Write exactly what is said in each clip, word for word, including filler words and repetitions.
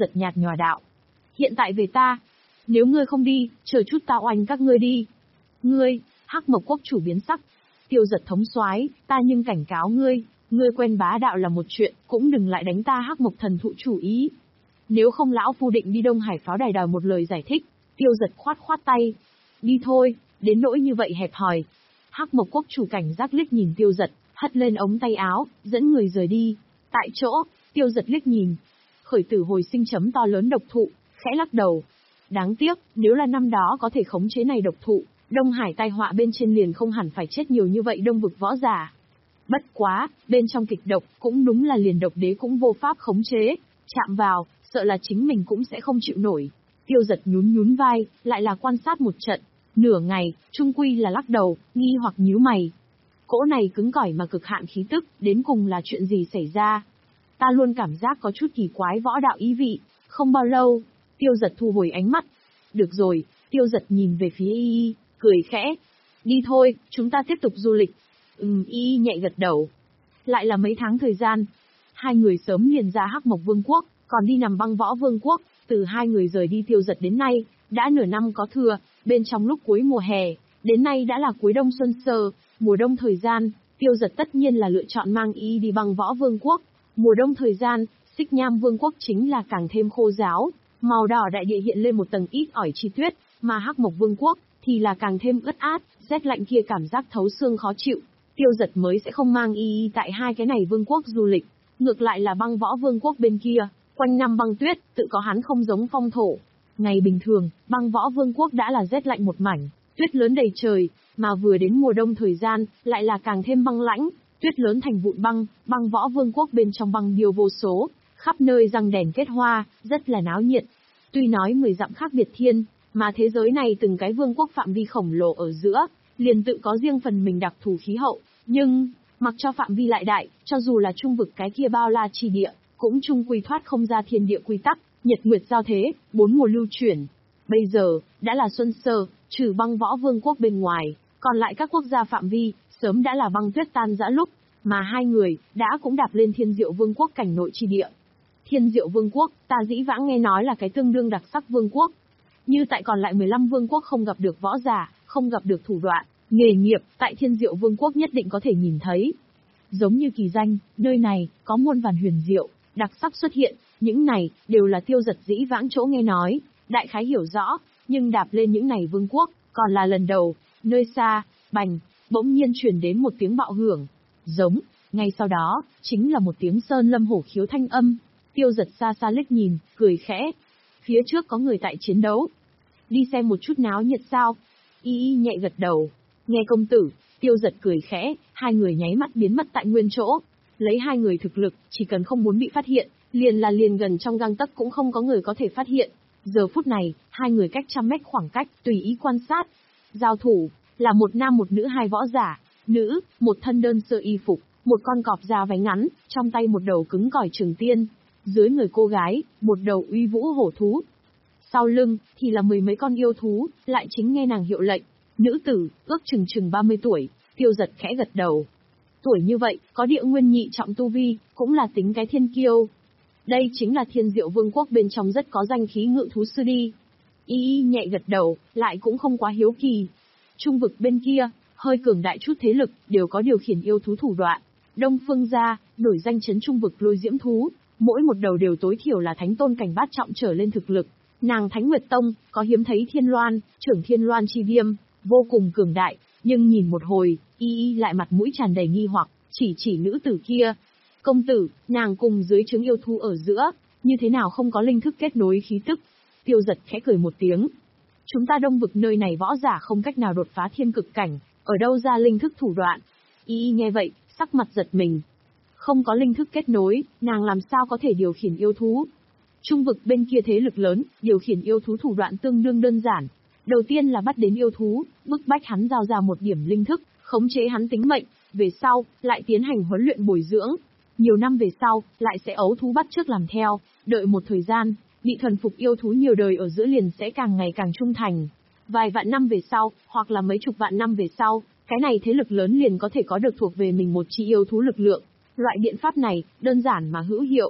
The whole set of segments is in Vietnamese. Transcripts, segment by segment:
Giật nhạt nhòa đạo. Hiện tại về ta. Nếu ngươi không đi, chờ chút ta oanh các ngươi đi. Ngươi, Hắc Mộc Quốc chủ biến sắc. Tiêu Giật thống soái, ta nhưng cảnh cáo ngươi, ngươi quen bá đạo là một chuyện, cũng đừng lại đánh ta Hắc Mộc thần thụ chủ ý. Nếu không lão phu định đi Đông Hải pháo đài đòi một lời giải thích. Tiêu Giật khoát khoát tay. Đi thôi, đến nỗi như vậy hẹp hòi. Hắc Mộc Quốc chủ cảnh giác liếc nhìn Tiêu Giật, hất lên ống tay áo, dẫn người rời đi. Tại chỗ, Tiêu Giật liếc nhìn. Khởi tử hồi sinh chấm to lớn độc thụ, khẽ lắc đầu. Đáng tiếc, nếu là năm đó có thể khống chế này độc thụ, Đông Hải tai họa bên trên liền không hẳn phải chết nhiều như vậy đông vực võ giả. Bất quá, bên trong kịch độc, cũng đúng là liền độc đế cũng vô pháp khống chế, chạm vào, sợ là chính mình cũng sẽ không chịu nổi. Tiêu Giật nhún nhún vai, lại là quan sát một trận, nửa ngày, trung quy là lắc đầu, nghi hoặc nhíu mày. Cỗ này cứng cỏi mà cực hạn khí tức, đến cùng là chuyện gì xảy ra? Ta luôn cảm giác có chút kỳ quái võ đạo ý vị, không bao lâu, Tiêu Giật thu hồi ánh mắt. Được rồi, Tiêu Giật nhìn về phía Y Y, cười khẽ. Đi thôi, chúng ta tiếp tục du lịch. Ừm, Y Y nhẹ gật đầu. Lại là mấy tháng thời gian. Hai người sớm liền ra Hắc Mộc Vương quốc, còn đi nằm Băng Võ Vương quốc. Từ hai người rời đi Tiêu Giật đến nay, đã nửa năm có thừa, bên trong lúc cuối mùa hè, đến nay đã là cuối đông xuân sơ, mùa đông thời gian, Tiêu Giật tất nhiên là lựa chọn mang Y đi Băng Võ Vương quốc. Mùa đông thời gian, Xích Nham Vương quốc chính là càng thêm khô ráo, màu đỏ đại địa hiện lên một tầng ít ỏi chi tuyết, mà Hắc Mộc Vương quốc thì là càng thêm ướt át, rét lạnh kia cảm giác thấu xương khó chịu. Tiêu Giật mới sẽ không mang Y tại hai cái này vương quốc du lịch, ngược lại là Băng Võ Vương quốc bên kia, quanh năm băng tuyết, tự có hắn không giống phong thổ. Ngày bình thường, Băng Võ Vương quốc đã là rét lạnh một mảnh, tuyết lớn đầy trời, mà vừa đến mùa đông thời gian, lại là càng thêm băng lãnh, tuyết lớn thành vụn băng, Băng Võ Vương quốc bên trong băng điêu vô số, khắp nơi răng đèn kết hoa, rất là náo nhiệt. Tuy nói mười dặm khác biệt thiên, mà thế giới này từng cái vương quốc phạm vi khổng lồ ở giữa, liền tự có riêng phần mình đặc thù khí hậu, nhưng, mặc cho phạm vi lại đại, cho dù là trung vực cái kia bao la chi địa, cũng chung quy thoát không ra thiên địa quy tắc, nhật nguyệt giao thế, bốn mùa lưu chuyển. Bây giờ, đã là xuân sơ, trừ Băng Võ Vương quốc bên ngoài, còn lại các quốc gia phạm vi, sớm đã là băng tuyết tan rã lúc, mà hai người, đã cũng đạp lên Thiên Diệu Vương quốc cảnh nội chi địa. Thiên Diệu Vương quốc, ta dĩ vãng nghe nói là cái tương đương đặc sắc vương quốc. Như tại còn lại mười lăm vương quốc không gặp được võ giả, không gặp được thủ đoạn, nghề nghiệp, tại Thiên Diệu Vương quốc nhất định có thể nhìn thấy. Giống như kỳ danh, nơi này, có muôn vàn huyền diệu, đặc sắc xuất hiện, những này, đều là Tiêu Giật dĩ vãng chỗ nghe nói, đại khái hiểu rõ, nhưng đạp lên những này vương quốc, còn là lần đầu, nơi xa, bành, bỗng nhiên truyền đến một tiếng bạo hưởng, giống, ngay sau đó, chính là một tiếng sơn lâm hổ khiếu thanh âm. Tiêu Giật xa xa liếc nhìn, cười khẽ. Phía trước có người tại chiến đấu. Đi xem một chút náo nhiệt sao? Y Y nhẹ gật đầu. Nghe công tử, Tiêu Giật cười khẽ, hai người nháy mắt biến mất tại nguyên chỗ. Lấy hai người thực lực, chỉ cần không muốn bị phát hiện, liền là liền gần trong gang tấc cũng không có người có thể phát hiện. Giờ phút này, hai người cách trăm mét khoảng cách, tùy ý quan sát. Giao thủ, là một nam một nữ hai võ giả, nữ, một thân đơn sơ y phục, một con cọp da váy ngắn, trong tay một đầu cứng cỏi trường tiên. Dưới người cô gái, một đầu uy vũ hổ thú. Sau lưng, thì là mười mấy con yêu thú, lại chính nghe nàng hiệu lệnh. Nữ tử, ước chừng chừng ba mươi tuổi, Tiêu Giật khẽ gật đầu. Tuổi như vậy, có địa nguyên nhị trọng tu vi, cũng là tính cái thiên kiêu. Đây chính là Thiên Diệu Vương quốc bên trong rất có danh khí ngự thú sư đi. Y Y nhẹ gật đầu, lại cũng không quá hiếu kỳ. Trung vực bên kia, hơi cường đại chút thế lực, đều có điều khiển yêu thú thủ đoạn. Đông Phương gia, nổi danh chấn trung vực lôi diễm thú. Mỗi một đầu đều tối thiểu là thánh tôn cảnh bát trọng trở lên thực lực. Nàng Thánh Nguyệt Tông, có hiếm thấy thiên loan, trưởng thiên loan chi viêm, vô cùng cường đại, nhưng nhìn một hồi, Y Y lại mặt mũi tràn đầy nghi hoặc, chỉ chỉ nữ tử kia. Công tử, nàng cùng dưới trướng yêu thú ở giữa, như thế nào không có linh thức kết nối khí tức? Tiêu Giật khẽ cười một tiếng. Chúng ta đông vực nơi này võ giả không cách nào đột phá thiên cực cảnh, ở đâu ra linh thức thủ đoạn? Y Y nghe vậy, sắc mặt giật mình. Không có linh thức kết nối, nàng làm sao có thể điều khiển yêu thú? Trung vực bên kia thế lực lớn, điều khiển yêu thú thủ đoạn tương đương đơn giản. Đầu tiên là bắt đến yêu thú, bức bách hắn giao ra một điểm linh thức, khống chế hắn tính mệnh, về sau, lại tiến hành huấn luyện bồi dưỡng. Nhiều năm về sau, lại sẽ ấu thú bắt chước làm theo, đợi một thời gian, bị thuần phục yêu thú nhiều đời ở giữa liền sẽ càng ngày càng trung thành. Vài vạn năm về sau, hoặc là mấy chục vạn năm về sau, cái này thế lực lớn liền có thể có được thuộc về mình một chi yêu thú lực lượng. Loại biện pháp này, đơn giản mà hữu hiệu,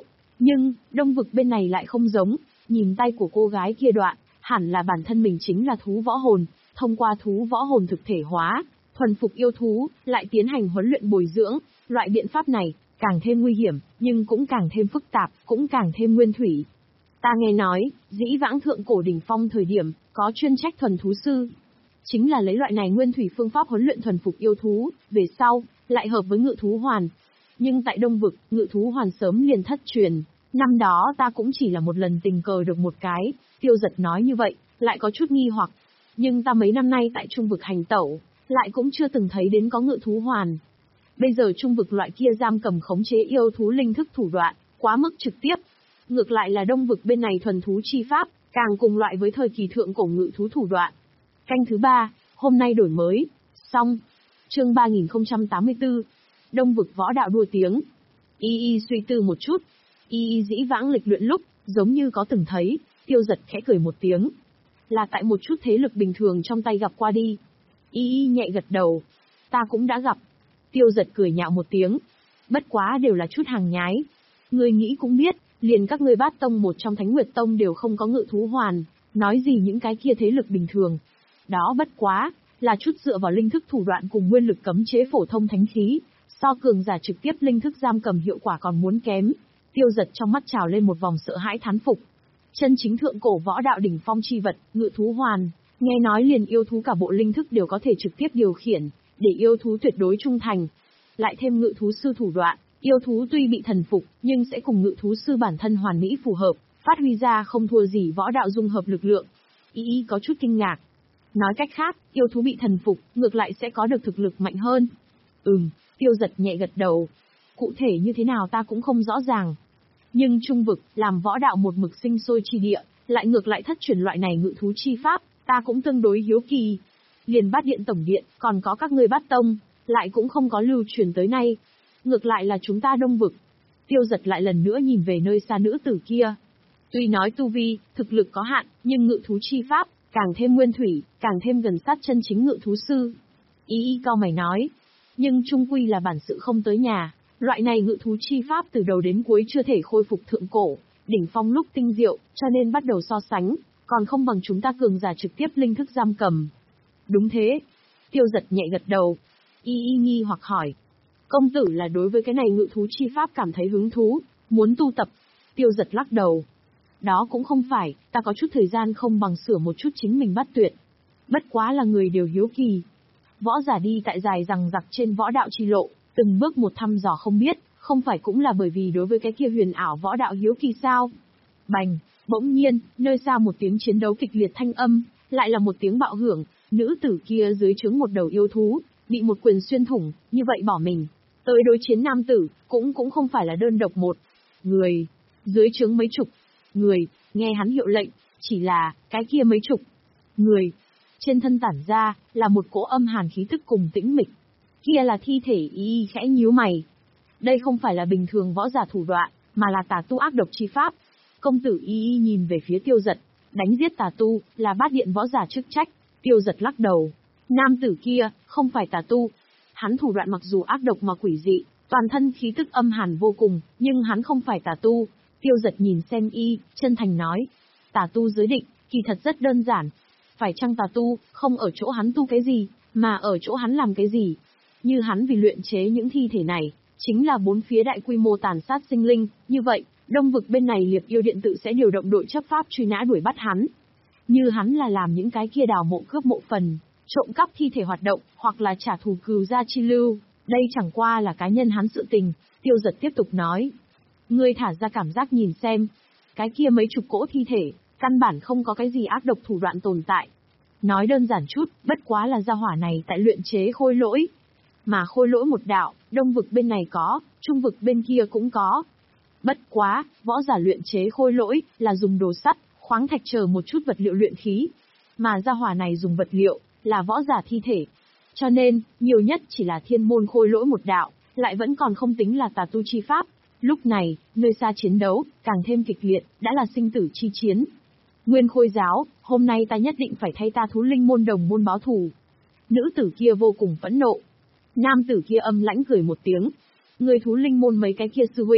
Nhưng, đông vực bên này lại không giống, nhìn tay của cô gái kia đoạn, hẳn là bản thân mình chính là thú võ hồn, thông qua thú võ hồn thực thể hóa, thuần phục yêu thú, lại tiến hành huấn luyện bồi dưỡng, loại biện pháp này, càng thêm nguy hiểm, nhưng cũng càng thêm phức tạp, cũng càng thêm nguyên thủy. Ta nghe nói, dĩ vãng thượng cổ đỉnh phong thời điểm, có chuyên trách thuần thú sư. Chính là lấy loại này nguyên thủy phương pháp huấn luyện thuần phục yêu thú, về sau, lại hợp với ngự thú hoàn. Nhưng tại Đông Vực, ngự thú hoàn sớm liền thất truyền. Năm đó ta cũng chỉ là một lần tình cờ được một cái, Tiêu Giật nói như vậy, lại có chút nghi hoặc. Nhưng ta mấy năm nay tại Trung Vực hành tẩu, lại cũng chưa từng thấy đến có ngự thú hoàn. Bây giờ Trung Vực loại kia giam cầm khống chế yêu thú linh thức thủ đoạn, quá mức trực tiếp. Ngược lại là Đông Vực bên này thuần thú chi pháp, càng cùng loại với thời kỳ thượng cổ ngự thú thủ đoạn. Canh thứ ba, hôm nay đổi mới, xong. Chương ba nghìn không trăm tám mươi tư, Đông Vực võ đạo đua tiếng. Y Y suy tư một chút. Y Y dĩ vãng lịch luyện lúc, giống như có từng thấy, Tiêu Giật khẽ cười một tiếng. Là tại một chút thế lực bình thường trong tay gặp qua đi. Y Y nhẹ gật đầu. Ta cũng đã gặp. Tiêu Giật cười nhạo một tiếng. Bất quá đều là chút hàng nhái. Ngươi nghĩ cũng biết, liền các ngươi Bát Tông một trong Thánh Nguyệt Tông đều không có ngự thú hoàn, nói gì những cái kia thế lực bình thường. Đó bất quá, là chút dựa vào linh thức thủ đoạn cùng nguyên lực cấm chế phổ thông thánh khí, so cường giả trực tiếp linh thức giam cầm hiệu quả còn muốn kém. Tiêu Giật trong mắt trào lên một vòng sợ hãi thán phục. Chân chính thượng cổ võ đạo đỉnh phong chi vật, ngự thú hoàn, nghe nói liền yêu thú cả bộ linh thức đều có thể trực tiếp điều khiển, để yêu thú tuyệt đối trung thành. Lại thêm ngự thú sư thủ đoạn, yêu thú tuy bị thần phục, nhưng sẽ cùng ngự thú sư bản thân hoàn mỹ phù hợp, phát huy ra không thua gì võ đạo dung hợp lực lượng. Y Y có chút kinh ngạc. Nói cách khác, yêu thú bị thần phục, ngược lại sẽ có được thực lực mạnh hơn. Ừm, Tiêu Giật nhẹ gật đầu. Cụ thể như thế nào ta cũng không rõ ràng. Nhưng Trung Vực, làm võ đạo một mực sinh sôi chi địa, lại ngược lại thất truyền loại này ngự thú chi pháp, ta cũng tương đối hiếu kỳ. Liền Bát Điện Tổng Điện, còn có các ngươi Bát Tông, lại cũng không có lưu truyền tới nay. Ngược lại là chúng ta Đông Vực. Tiêu Giật lại lần nữa nhìn về nơi xa nữ tử kia. Tuy nói tu vi, thực lực có hạn, nhưng ngự thú chi pháp, càng thêm nguyên thủy, càng thêm gần sát chân chính ngự thú sư. Y Y cao mày nói. Nhưng trung quy là bản sự không tới nhà, loại này ngự thú chi pháp từ đầu đến cuối chưa thể khôi phục thượng cổ, đỉnh phong lúc tinh diệu, cho nên bắt đầu so sánh, còn không bằng chúng ta cường giả trực tiếp linh thức giam cầm. Đúng thế. Tiêu Giật nhẹ gật đầu. Y Y nghi hoặc hỏi. Công tử là đối với cái này ngự thú chi pháp cảm thấy hứng thú, muốn tu tập. Tiêu Giật lắc đầu. Đó cũng không phải, ta có chút thời gian không bằng sửa một chút chính mình bắt tuyệt. Bất quá là người đều hiếu kỳ. Võ giả đi tại dài rằng giặc trên võ đạo chi lộ, từng bước một thăm dò không biết, không phải cũng là bởi vì đối với cái kia huyền ảo võ đạo hiếu kỳ sao? Bành, bỗng nhiên, nơi xa một tiếng chiến đấu kịch liệt thanh âm, lại là một tiếng bạo hưởng, nữ tử kia dưới trướng một đầu yêu thú, bị một quyền xuyên thủng, như vậy bỏ mình. Tới đối chiến nam tử, cũng cũng không phải là đơn độc một người, dưới trướng mấy chục người, nghe hắn hiệu lệnh, chỉ là, cái kia mấy chục người. Trên thân tản ra, là một cỗ âm hàn khí tức cùng tĩnh mịch. Kia là thi thể. Y Y khẽ nhíu mày. Đây không phải là bình thường võ giả thủ đoạn, mà là tà tu ác độc chi pháp. Công tử Y Y nhìn về phía Tiêu Giật, đánh giết tà tu, là Bát Điện võ giả chức trách. Tiêu Giật lắc đầu. Nam tử kia, không phải tà tu. Hắn thủ đoạn mặc dù ác độc mà quỷ dị, toàn thân khí tức âm hàn vô cùng, nhưng hắn không phải tà tu. Tiêu Giật nhìn xem Y, chân thành nói. Tà tu giới định, kỳ thật rất đơn giản. Phải chăng tà tu, không ở chỗ hắn tu cái gì, mà ở chỗ hắn làm cái gì. Như hắn vì luyện chế những thi thể này, chính là bốn phía đại quy mô tàn sát sinh linh, như vậy, Đông Vực bên này Liệp Yêu Điện tự sẽ điều động đội chấp pháp truy nã đuổi bắt hắn. Như hắn là làm những cái kia đào mộ cướp mộ phần, trộm cắp thi thể hoạt động, hoặc là trả thù cừu gia chi lưu, đây chẳng qua là cá nhân hắn sự tình. Tiêu Giật tiếp tục nói. Ngươi thả ra cảm giác nhìn xem, cái kia mấy chục cỗ thi thể, căn bản không có cái gì ác độc thủ đoạn tồn tại. Nói đơn giản chút, bất quá là gia hỏa này tại luyện chế khôi lỗi. Mà khôi lỗi một đạo, Đông Vực bên này có, Trung Vực bên kia cũng có. Bất quá, võ giả luyện chế khôi lỗi, là dùng đồ sắt, khoáng thạch chờ một chút vật liệu luyện khí. Mà gia hỏa này dùng vật liệu, là võ giả thi thể. Cho nên, nhiều nhất chỉ là thiên môn khôi lỗi một đạo, lại vẫn còn không tính là tà tu chi pháp. Lúc này, nơi xa chiến đấu, càng thêm kịch liệt, đã là sinh tử chi chiến. Nguyên Khôi giáo, hôm nay ta nhất định phải thay ta thú linh môn đồng môn báo thù. Nữ tử kia vô cùng phẫn nộ. Nam tử kia âm lãnh cười một tiếng. Người thú linh môn mấy cái kia sư huynh,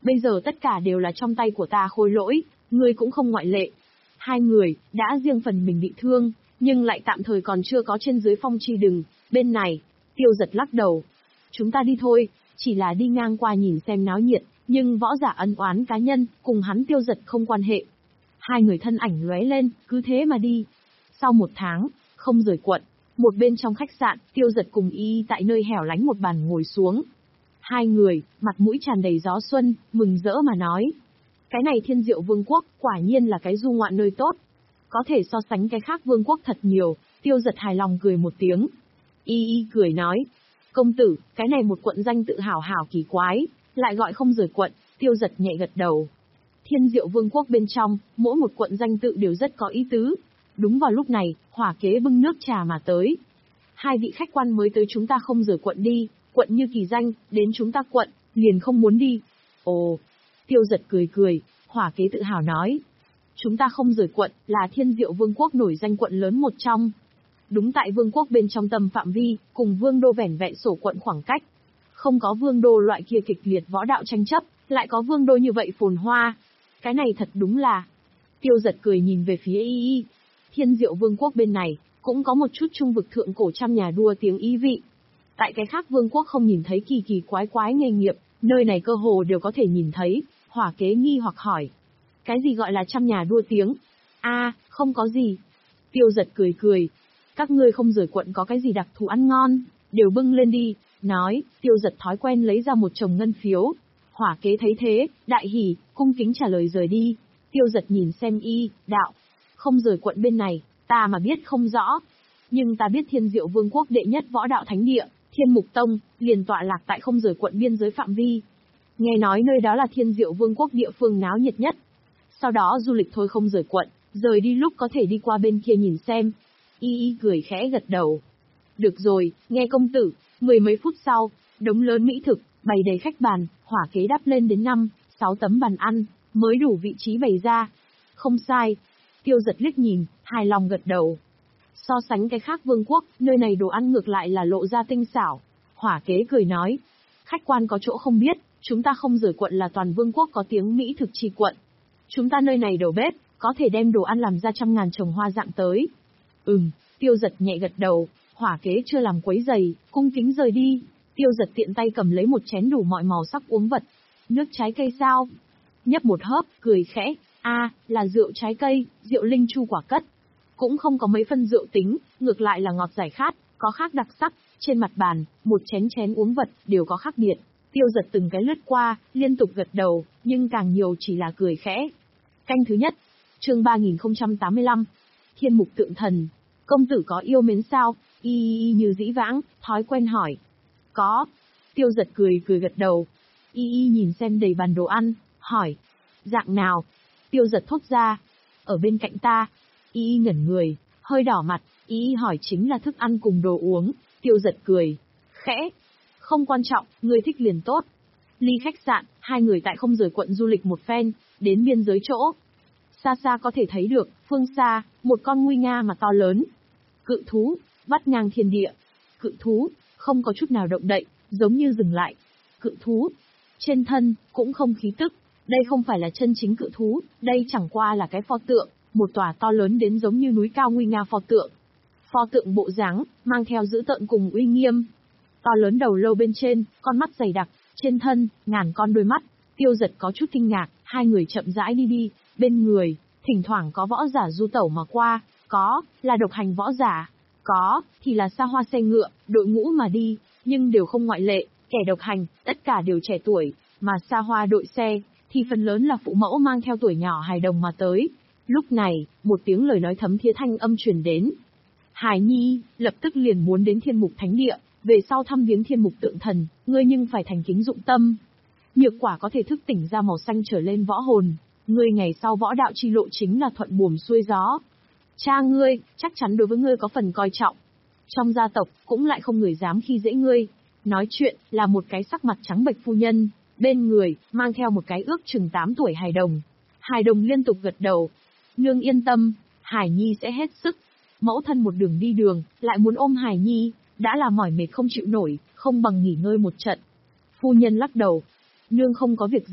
Bây giờ tất cả đều là trong tay của ta Khôi Lỗi, ngươi cũng không ngoại lệ. Hai người, đã riêng phần mình bị thương, nhưng lại tạm thời còn chưa có trên dưới phong chi đừng. Bên này, Tiêu Giật lắc đầu. Chúng ta đi thôi, chỉ là đi ngang qua nhìn xem náo nhiệt, nhưng võ giả ân oán cá nhân, cùng hắn Tiêu Giật không quan hệ. Hai người thân ảnh lóe lên, cứ thế mà đi. Sau một tháng, không rời quận, một bên trong khách sạn, Tiêu Giật cùng Y tại nơi hẻo lánh một bàn ngồi xuống. Hai người, mặt mũi tràn đầy gió xuân, mừng rỡ mà nói. Cái này Thiên Diệu Vương quốc, quả nhiên là cái du ngoạn nơi tốt. Có thể so sánh cái khác vương quốc thật nhiều, Tiêu Giật hài lòng cười một tiếng. Y Y cười nói. Công tử, cái này một quận danh tự hảo hảo kỳ quái, lại gọi không rời quận. Tiêu Giật nhẹ gật đầu. Thiên Diệu Vương quốc bên trong, mỗi một quận danh tự đều rất có ý tứ. Đúng vào lúc này, Hỏa Kế bưng nước trà mà tới. Hai vị khách quan mới tới chúng ta không rời quận đi, quận như kỳ danh, đến chúng ta quận, liền không muốn đi. Ồ, Tiêu Giật cười cười, Hỏa Kế tự hào nói. Chúng ta không rời quận, là Thiên Diệu Vương quốc nổi danh quận lớn một trong. Đúng tại vương quốc bên trong tầm phạm vi, cùng vương đô vẻn vẹn sổ quận khoảng cách. Không có vương đô loại kia kịch liệt võ đạo tranh chấp, lại có vương đô như vậy phồn hoa. Cái này thật đúng là... Tiêu Giật cười nhìn về phía Y Y. Thiên Diệu Vương quốc bên này, cũng có một chút trung vực thượng cổ trăm nhà đua tiếng ý vị. Tại cái khác vương quốc không nhìn thấy kỳ kỳ quái quái nghề nghiệp, nơi này cơ hồ đều có thể nhìn thấy. Hỏa Kế nghi hoặc hỏi. Cái gì gọi là trăm nhà đua tiếng? A, à, không có gì. Tiêu Giật cười cười. Các ngươi không rời quận có cái gì đặc thù ăn ngon, đều bưng lên đi. Nói, Tiêu Giật thói quen lấy ra một chồng ngân phiếu. Hỏa Kế thấy thế, đại hỉ, cung kính trả lời rời đi. Tiêu Giật nhìn xem Y, đạo. Không rời quận bên này, ta mà biết không rõ. Nhưng ta biết Thiên Diệu Vương quốc đệ nhất võ đạo thánh địa, Thiên Mục Tông, liền tọa lạc tại không rời quận biên giới phạm vi. Nghe nói nơi đó là Thiên Diệu Vương quốc địa phương náo nhiệt nhất. Sau đó du lịch thôi không rời quận, rời đi lúc có thể đi qua bên kia nhìn xem. Y Y cười khẽ gật đầu. Được rồi, nghe công tử. Mười mấy phút sau, đống lớn mỹ thực, bày đầy khách bàn, Hỏa Kế đắp lên đến năm, sáu tấm bàn ăn, mới đủ vị trí bày ra. Không sai. Tiêu Giật liếc nhìn, hài lòng gật đầu. So sánh cái khác vương quốc, nơi này đồ ăn ngược lại là lộ ra tinh xảo. Hỏa Kế cười nói. Khách quan có chỗ không biết, chúng ta không rời quận là toàn vương quốc có tiếng mỹ thực chi quận. Chúng ta nơi này đầu bếp, có thể đem đồ ăn làm ra trăm ngàn trồng hoa dạng tới. Ừm, Tiêu Giật nhẹ gật đầu, Hỏa Kế chưa làm quấy giày, cung kính rời đi. Tiêu Giật tiện tay cầm lấy một chén đủ mọi màu sắc uống vật. Nước trái cây sao? Nhấp một hớp, cười khẽ, a, à, là rượu trái cây, rượu linh chu quả cất. Cũng không có mấy phân rượu tính, ngược lại là ngọt giải khát, có khác đặc sắc. Trên mặt bàn, một chén chén uống vật, đều có khác biệt. Tiêu Giật từng cái lướt qua, liên tục gật đầu, nhưng càng nhiều chỉ là cười khẽ. Canh thứ nhất, chương ba nghìn không trăm tám mươi lăm, Thiên Mục Tượng Thần. Công tử có yêu mến sao? Y Y như dĩ vãng, thói quen hỏi. Có. Tiêu Giật cười cười gật đầu. Y Y nhìn xem đầy bàn đồ ăn, hỏi. Dạng nào? Tiêu Giật thốt ra. Ở bên cạnh ta. Y Y ngẩn người, hơi đỏ mặt. Y Y hỏi chính là thức ăn cùng đồ uống. Tiêu Giật cười. Khẽ. Không quan trọng, người thích liền tốt. Ly khách sạn, hai người tại không rời quận du lịch một phen, đến biên giới chỗ. Xa xa có thể thấy được, phương xa, một con nguy nga mà to lớn. Cự thú, vắt ngang thiên địa. Cự thú, không có chút nào động đậy, giống như dừng lại. Cự thú, trên thân, cũng không khí tức. Đây không phải là chân chính cự thú, đây chẳng qua là cái pho tượng, một tòa to lớn đến giống như núi cao nguy nga pho tượng. Pho tượng bộ dáng, mang theo dữ tợn cùng uy nghiêm. To lớn đầu lâu bên trên, con mắt dày đặc, trên thân, ngàn con đôi mắt. Tiêu Giật có chút kinh ngạc, hai người chậm rãi đi đi, bên người, thỉnh thoảng có võ giả du tẩu mà qua, có, là độc hành võ giả, có, thì là xa hoa xe ngựa, đội ngũ mà đi, nhưng đều không ngoại lệ, kẻ độc hành, tất cả đều trẻ tuổi, mà xa hoa đội xe, thì phần lớn là phụ mẫu mang theo tuổi nhỏ hài đồng mà tới. Lúc này, một tiếng lời nói thấm thía thanh âm truyền đến. Hải Nhi, lập tức liền muốn đến Thiên Mục Thánh Địa, về sau thăm viếng Thiên Mục Tượng Thần, ngươi nhưng phải thành kính dụng tâm. Nhược quả có thể thức tỉnh ra màu xanh trở lên võ hồn, ngươi ngày sau võ đạo chi lộ chính là thuận buồm xuôi gió. Cha ngươi, chắc chắn đối với ngươi có phần coi trọng. Trong gia tộc, cũng lại không người dám khi dễ ngươi. Nói chuyện, là một cái sắc mặt trắng bệch phu nhân, bên người, mang theo một cái ước chừng tám tuổi hài đồng. Hài đồng liên tục gật đầu. Nương yên tâm, Hải Nhi sẽ hết sức. Mẫu thân một đường đi đường, lại muốn ôm Hải Nhi, đã là mỏi mệt không chịu nổi, không bằng nghỉ ngơi một trận. Phu nhân lắc đầu. Nương không có việc gì,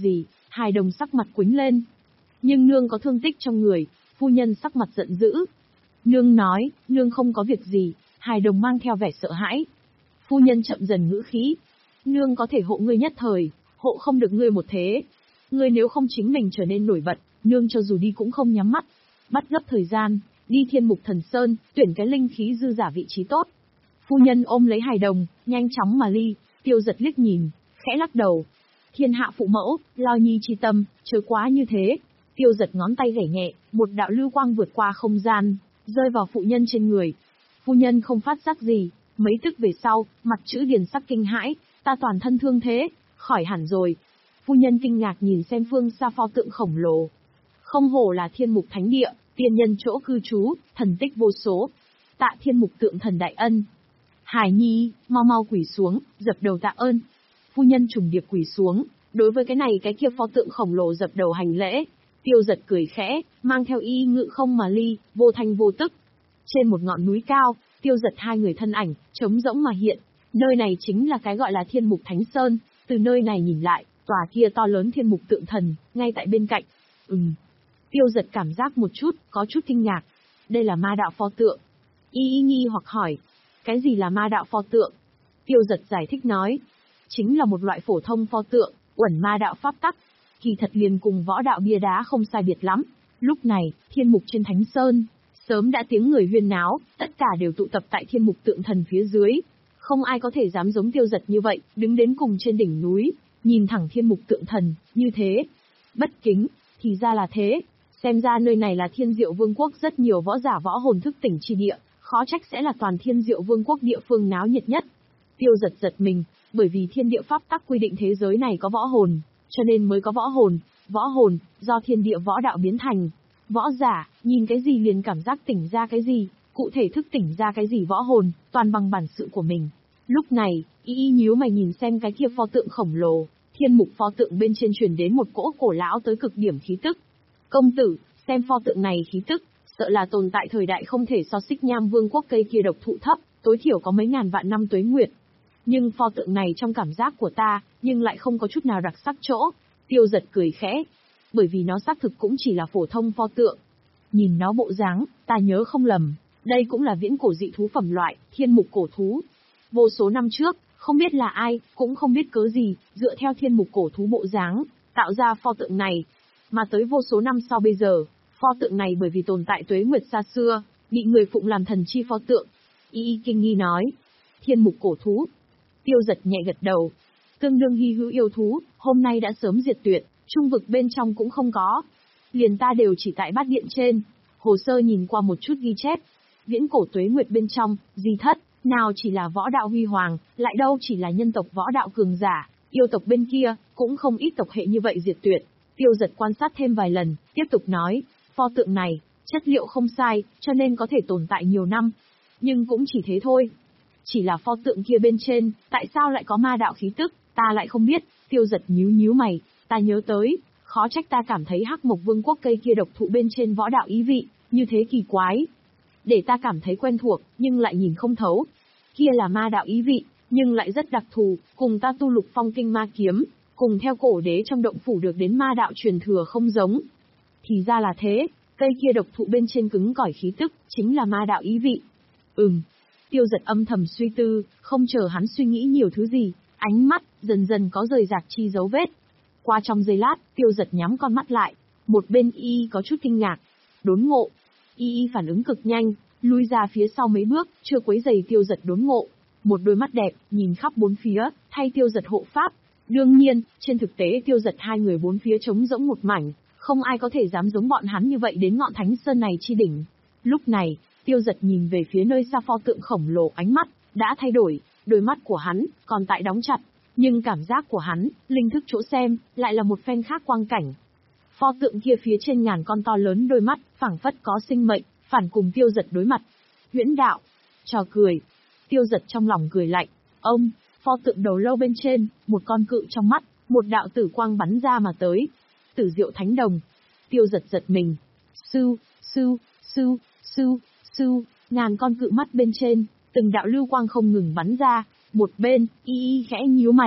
Hài Đồng sắc mặt quĩnh lên. Nhưng nương có thương tích trong người, phu nhân sắc mặt giận dữ. Nương nói, nương không có việc gì. Hài Đồng mang theo vẻ sợ hãi. Phu nhân chậm dần ngữ khí. Nương có thể hộ ngươi nhất thời, hộ không được ngươi một thế. Ngươi nếu không chính mình trở nên nổi bật, nương cho dù đi cũng không nhắm mắt. Bắt gấp thời gian, đi Thiên Mục Thần Sơn, tuyển cái linh khí dư giả vị trí tốt. Phu nhân ôm lấy Hài Đồng, nhanh chóng mà ly. Tiêu Giật liếc nhìn, khẽ lắc đầu. Thiên hạ phụ mẫu, lo nhi chi tâm, chớ quá như thế. Tiêu Giật ngón tay gảy nhẹ, một đạo lưu quang vượt qua không gian, rơi vào phụ nhân trên người. Phu nhân không phát giác gì, mấy tức về sau, mặt chữ điền sắc kinh hãi, ta toàn thân thương thế, khỏi hẳn rồi. Phu nhân kinh ngạc nhìn xem phương xa pho tượng khổng lồ. Không hổ là Thiên Mục Thánh Địa, tiên nhân chỗ cư trú, thần tích vô số. Tạ Thiên Mục tượng thần đại ân. Hải Nhi, mau mau quỳ xuống, dập đầu tạ ơn. Phu nhân trùng điệp quỳ xuống, đối với cái này cái kia pho tượng khổng lồ dập đầu hành lễ. Tiêu Giật cười khẽ, mang theo y ngự không mà ly, vô thanh vô tức. Trên một ngọn núi cao, Tiêu Giật hai người thân ảnh, trống rỗng mà hiện. Nơi này chính là cái gọi là Thiên Mục Thánh Sơn, từ nơi này nhìn lại, tòa kia to lớn Thiên Mục tượng thần, ngay tại bên cạnh. Ừm. Tiêu Giật cảm giác một chút, có chút kinh ngạc. Đây là ma đạo pho tượng. Y y nghi hoặc hỏi. Cái gì là ma đạo pho tượng? Tiêu Giật giải thích nói. Chính là một loại phổ thông pho tượng, uẩn ma đạo pháp tắc. Kỳ thật liền cùng võ đạo bia đá không sai biệt lắm. Lúc này, Thiên Mục trên Thánh Sơn, sớm đã tiếng người huyên náo, tất cả đều tụ tập tại Thiên Mục tượng thần phía dưới. Không ai có thể dám giống Tiêu Giật như vậy, đứng đến cùng trên đỉnh núi, nhìn thẳng Thiên Mục tượng thần, như thế. Bất kính, thì ra là thế. Xem ra nơi này là Thiên Diệu Vương quốc rất nhiều võ giả võ hồn thức tỉnh chi địa, khó trách sẽ là toàn Thiên Diệu Vương quốc địa phương náo nhiệt nhất. Tiêu Giật giật mình, bởi vì thiên địa pháp tắc quy định thế giới này có võ hồn, cho nên mới có võ hồn. Võ hồn, do thiên địa võ đạo biến thành. Võ giả, nhìn cái gì liền cảm giác tỉnh ra cái gì, cụ thể thức tỉnh ra cái gì võ hồn, toàn bằng bản sự của mình. Lúc này, y y nhíu mày nhìn xem cái kia pho tượng khổng lồ, Thiên Mục pho tượng bên trên truyền đến một cỗ cổ lão tới cực điểm khí tức. Công tử, xem pho tượng này khí tức, sợ là tồn tại thời đại không thể so xích Nham Vương quốc cây kia độc thụ thấp, tối thiểu có mấy ngàn vạn năm tuế nguyệt. Nhưng pho tượng này trong cảm giác của ta, nhưng lại không có chút nào đặc sắc chỗ. Tiêu Giật cười khẽ, bởi vì nó xác thực cũng chỉ là phổ thông pho tượng. Nhìn nó bộ dáng, ta nhớ không lầm, đây cũng là viễn cổ dị thú phẩm loại, Thiên Mục cổ thú. Vô số năm trước, không biết là ai, cũng không biết cớ gì, dựa theo Thiên Mục cổ thú bộ dáng, tạo ra pho tượng này. Mà tới vô số năm sau bây giờ, pho tượng này bởi vì tồn tại tuế nguyệt xa xưa, bị người phụng làm thần chi pho tượng. Y y kinh nghi nói, Thiên Mục cổ thú. Tiêu Giật nhẹ gật đầu. Tương đương hy hữu yêu thú, hôm nay đã sớm diệt tuyệt, trung vực bên trong cũng không có. Liền ta đều chỉ tại bát điện trên, hồ sơ nhìn qua một chút ghi chép. Viễn cổ tuế nguyệt bên trong, di thất, nào chỉ là võ đạo huy hoàng, lại đâu chỉ là nhân tộc võ đạo cường giả, yêu tộc bên kia, cũng không ít tộc hệ như vậy diệt tuyệt. Tiêu Giật quan sát thêm vài lần, tiếp tục nói, pho tượng này, chất liệu không sai, cho nên có thể tồn tại nhiều năm. Nhưng cũng chỉ thế thôi. Chỉ là pho tượng kia bên trên, tại sao lại có ma đạo khí tức, ta lại không biết. Tiêu Giật nhíu nhíu mày, ta nhớ tới, khó trách ta cảm thấy Hắc Mộc Vương quốc cây kia độc thụ bên trên võ đạo ý vị, như thế kỳ quái. Để ta cảm thấy quen thuộc, nhưng lại nhìn không thấu. Kia là ma đạo ý vị, nhưng lại rất đặc thù, cùng ta tu lục phong kinh ma kiếm, cùng theo cổ đế trong động phủ được đến ma đạo truyền thừa không giống. Thì ra là thế, cây kia độc thụ bên trên cứng cỏi khí tức, chính là ma đạo ý vị. Ừm. Tiêu Giật âm thầm suy tư, không chờ hắn suy nghĩ nhiều thứ gì, ánh mắt, dần dần có rời rạc chi dấu vết. Qua trong giây lát, Tiêu Giật nhắm con mắt lại, một bên y có chút kinh ngạc. Đốn ngộ. Y y phản ứng cực nhanh, lui ra phía sau mấy bước, chưa quấy giày Tiêu Giật đốn ngộ. Một đôi mắt đẹp, nhìn khắp bốn phía, thay Tiêu Giật hộ pháp. Đương nhiên, trên thực tế Tiêu Giật hai người bốn phía trống rỗng một mảnh, không ai có thể dám giống bọn hắn như vậy đến ngọn Thánh Sơn này chi đỉnh. Lúc này, Tiêu Giật nhìn về phía nơi xa pho tượng khổng lồ, ánh mắt đã thay đổi, đôi mắt của hắn còn tại đóng chặt, nhưng cảm giác của hắn, linh thức chỗ xem, lại là một phen khác quang cảnh. Pho tượng kia phía trên ngàn con to lớn đôi mắt, phảng phất có sinh mệnh, phản cùng Tiêu Giật đối mặt. Huyễn đạo, trò cười. Tiêu Giật trong lòng cười lạnh. Ông, pho tượng đầu lâu bên trên, một con cự trong mắt, một đạo tử quang bắn ra mà tới. Tử Diệu Thánh Đồng. Tiêu Giật giật mình. Sư, sư, sư, sư, sư, ngàn con cự mắt bên trên, từng đạo lưu quang không ngừng bắn ra. Một bên, y y khẽ nhíu mày.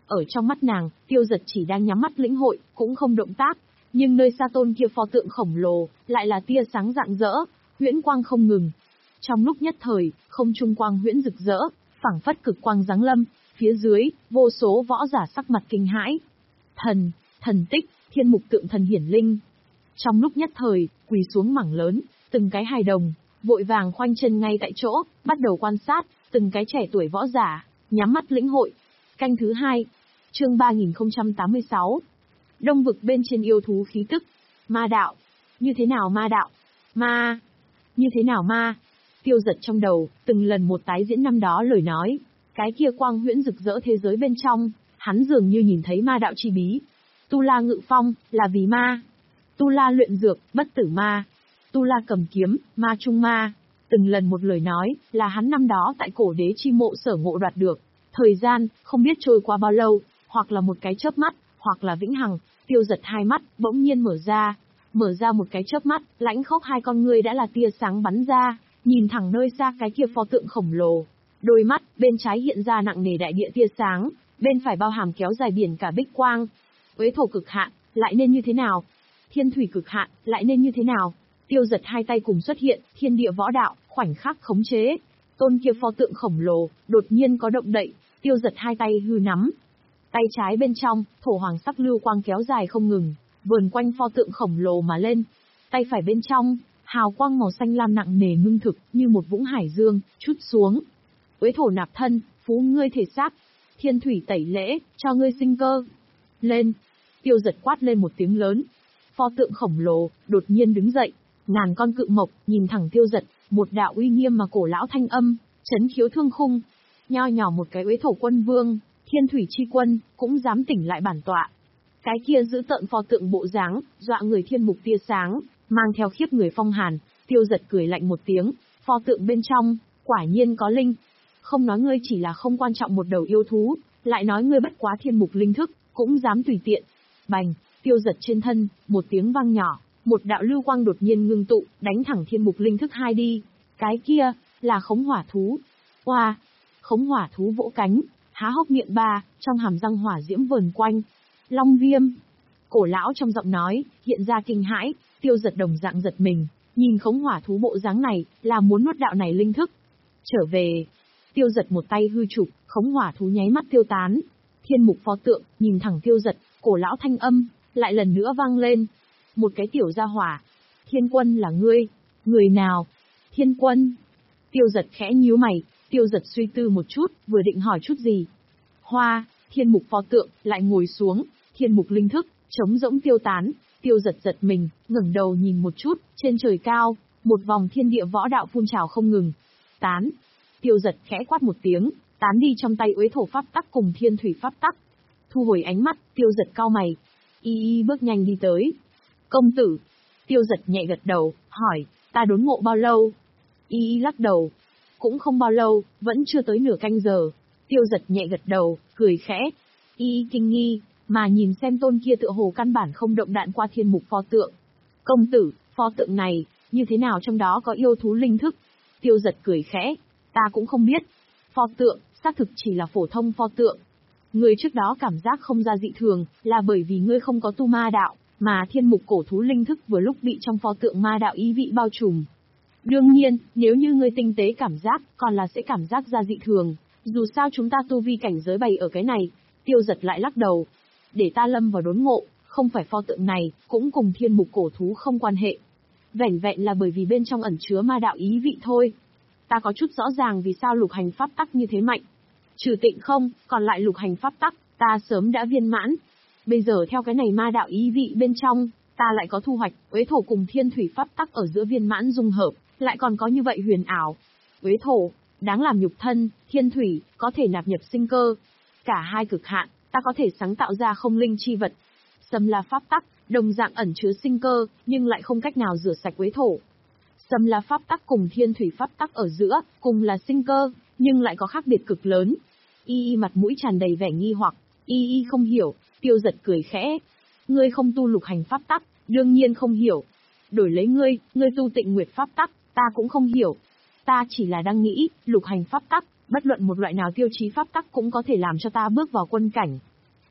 Ở trong mắt nàng, Tiêu Dật chỉ đang nhắm mắt lĩnh hội, cũng không động tác. Nhưng nơi xa tôn kia pho tượng khổng lồ, lại là tia sáng rạng rỡ, huyễn quang không ngừng. Trong lúc nhất thời, không trung quang huyễn rực rỡ, phảng phất cực quang giáng lâm, phía dưới, vô số võ giả sắc mặt kinh hãi. Thần, thần tích, thiên mục tượng thần hiển linh. Trong lúc nhất thời, quỳ xuống mảng lớn, từng cái hài đồng, vội vàng khoanh chân ngay tại chỗ, bắt đầu quan sát, từng cái trẻ tuổi võ giả, nhắm mắt lĩnh hội. Canh thứ hai, chương ba nghìn không trăm tám mươi sáu. Đông vực bên trên yêu thú khí tức. Ma đạo. Như thế nào ma đạo? Ma. Như thế nào ma? Tiêu Dật trong đầu, từng lần một tái diễn năm đó lời nói. Cái kia quang huyễn rực rỡ thế giới bên trong, hắn dường như nhìn thấy ma đạo chi bí. Tu La ngự phong, là vì ma. Tu La luyện dược, bất tử ma. Tu La cầm kiếm, ma trung ma. Từng lần một lời nói, là hắn năm đó tại cổ đế chi mộ sở ngộ đoạt được. Thời gian, không biết trôi qua bao lâu, hoặc là một cái chớp mắt, hoặc là vĩnh hằng. Tiêu Dật hai mắt, bỗng nhiên mở ra. Mở ra một cái chớp mắt, lãnh khốc hai con ngươi đã là tia sáng bắn ra, nhìn thẳng nơi xa cái kia pho tượng khổng lồ. Đôi mắt, bên trái hiện ra nặng nề đại địa tia sáng, bên phải bao hàm kéo dài biển cả bích quang. Uế thổ cực hạn, lại nên như thế nào? Thiên thủy cực hạn, lại nên như thế nào? Tiêu Dật hai tay cùng xuất hiện, thiên địa võ đạo, khoảnh khắc khống chế. Tôn kia pho tượng khổng lồ, đột nhiên có động đậy, Tiêu Dật hai tay hư nắm. Tay trái bên trong, thổ hoàng sắc lưu quang kéo dài không ngừng, vờn quanh pho tượng khổng lồ mà lên. Tay phải bên trong, hào quang màu xanh lam nặng nề ngưng thực, như một vũng hải dương, chút xuống. Uế thổ nạp thân, phú ngươi thể xác. Thiên thủy tẩy lễ, cho ngươi sinh cơ. Lên. Tiêu Dật quát lên một tiếng lớn. Pho tượng khổng lồ, đột nhiên đứng dậy. Ngàn con cự mộc, nhìn thẳng Tiêu Dật, một đạo uy nghiêm mà cổ lão thanh âm, chấn khiếu thương khung. Nho nhỏ một cái uế thổ quân vương, thiên thủy chi quân, cũng dám tỉnh lại bản tọa. Cái kia giữ tợn pho tượng bộ dáng, dọa người thiên mục tia sáng, mang theo khiếp người phong hàn. Tiêu Dật cười lạnh một tiếng, pho tượng bên trong, quả nhiên có linh. Không nói ngươi chỉ là không quan trọng một đầu yêu thú, lại nói ngươi bất quá thiên mục linh thức, cũng dám tùy tiện. Bành, Tiêu Dật trên thân, một tiếng vang nhỏ, một đạo lưu quang đột nhiên ngưng tụ, đánh thẳng thiên mục linh thức hai đi. Cái kia, là khống hỏa thú. Oa, wow, khống hỏa thú vỗ cánh, há hốc miệng ba, trong hàm răng hỏa diễm vờn quanh. Long viêm. Cổ lão trong giọng nói, hiện ra kinh hãi. Tiêu Dật đồng dạng giật mình, nhìn khống hỏa thú bộ dáng này, là muốn nuốt đạo này linh thức. Trở về. Tiêu Dật một tay hư chụp, khống hỏa thú nháy mắt tiêu tán. Thiên mục pho tượng, nhìn thẳng Tiêu Dật, cổ lão thanh âm, lại lần nữa vang lên. Một cái tiểu gia hỏa. Thiên quân là ngươi. Người nào? Thiên quân. Tiêu Dật khẽ nhíu mày, Tiêu Dật suy tư một chút, vừa định hỏi chút gì. Hoa, thiên mục pho tượng, lại ngồi xuống, thiên mục linh thức, trống rỗng tiêu tán. Tiêu Dật giật mình, ngẩng đầu nhìn một chút, trên trời cao, một vòng thiên địa võ đạo phun trào không ngừng. Tán. Tiêu Dật khẽ quát một tiếng, tán đi trong tay uế thổ pháp tắc cùng thiên thủy pháp tắc. Thu hồi ánh mắt, Tiêu Dật cau mày. Y y bước nhanh đi tới. Công tử. Tiêu Dật nhẹ gật đầu, hỏi, ta đốn ngộ bao lâu? Y y lắc đầu. Cũng không bao lâu, vẫn chưa tới nửa canh giờ. Tiêu Dật nhẹ gật đầu, cười khẽ. Y y kinh nghi, mà nhìn xem tôn kia tựa hồ căn bản không động đạn qua thiên mục pho tượng. Công tử, pho tượng này, như thế nào trong đó có yêu thú linh thức? Tiêu Dật cười khẽ. Ta cũng không biết. Pho tượng, xác thực chỉ là phổ thông pho tượng. Ngươi trước đó cảm giác không ra dị thường, là bởi vì ngươi không có tu ma đạo, mà thiên mục cổ thú linh thức vừa lúc bị trong pho tượng ma đạo ý vị bao trùm. Đương nhiên, nếu như ngươi tinh tế cảm giác, còn là sẽ cảm giác ra dị thường. Dù sao chúng ta tu vi cảnh giới bày ở cái này. Tiêu Dật lại lắc đầu. Để ta lâm vào đốn ngộ, không phải pho tượng này, cũng cùng thiên mục cổ thú không quan hệ. Vẻn vẹn là bởi vì bên trong ẩn chứa ma đạo ý vị thôi. Ta có chút rõ ràng vì sao lục hành pháp tắc như thế mạnh. Trừ tịnh không, còn lại lục hành pháp tắc, ta sớm đã viên mãn. Bây giờ theo cái này ma đạo ý vị bên trong, ta lại có thu hoạch, uế thổ cùng thiên thủy pháp tắc ở giữa viên mãn dung hợp, lại còn có như vậy huyền ảo. Uế thổ, đáng làm nhục thân, thiên thủy, có thể nạp nhập sinh cơ. Cả hai cực hạn, ta có thể sáng tạo ra không linh chi vật. Xâm La pháp tắc, đồng dạng ẩn chứa sinh cơ, nhưng lại không cách nào rửa sạch uế thổ. Xâm La pháp tắc cùng thiên thủy pháp tắc ở giữa, cùng là sinh cơ, nhưng lại có khác biệt cực lớn. Y y mặt mũi tràn đầy vẻ nghi hoặc, y y không hiểu. Tiêu Dật cười khẽ. Ngươi không tu lục hành pháp tắc, đương nhiên không hiểu. Đổi lấy ngươi, ngươi tu tịnh nguyệt pháp tắc, ta cũng không hiểu. Ta chỉ là đang nghĩ, lục hành pháp tắc, bất luận một loại nào tiêu chí pháp tắc cũng có thể làm cho ta bước vào quân cảnh.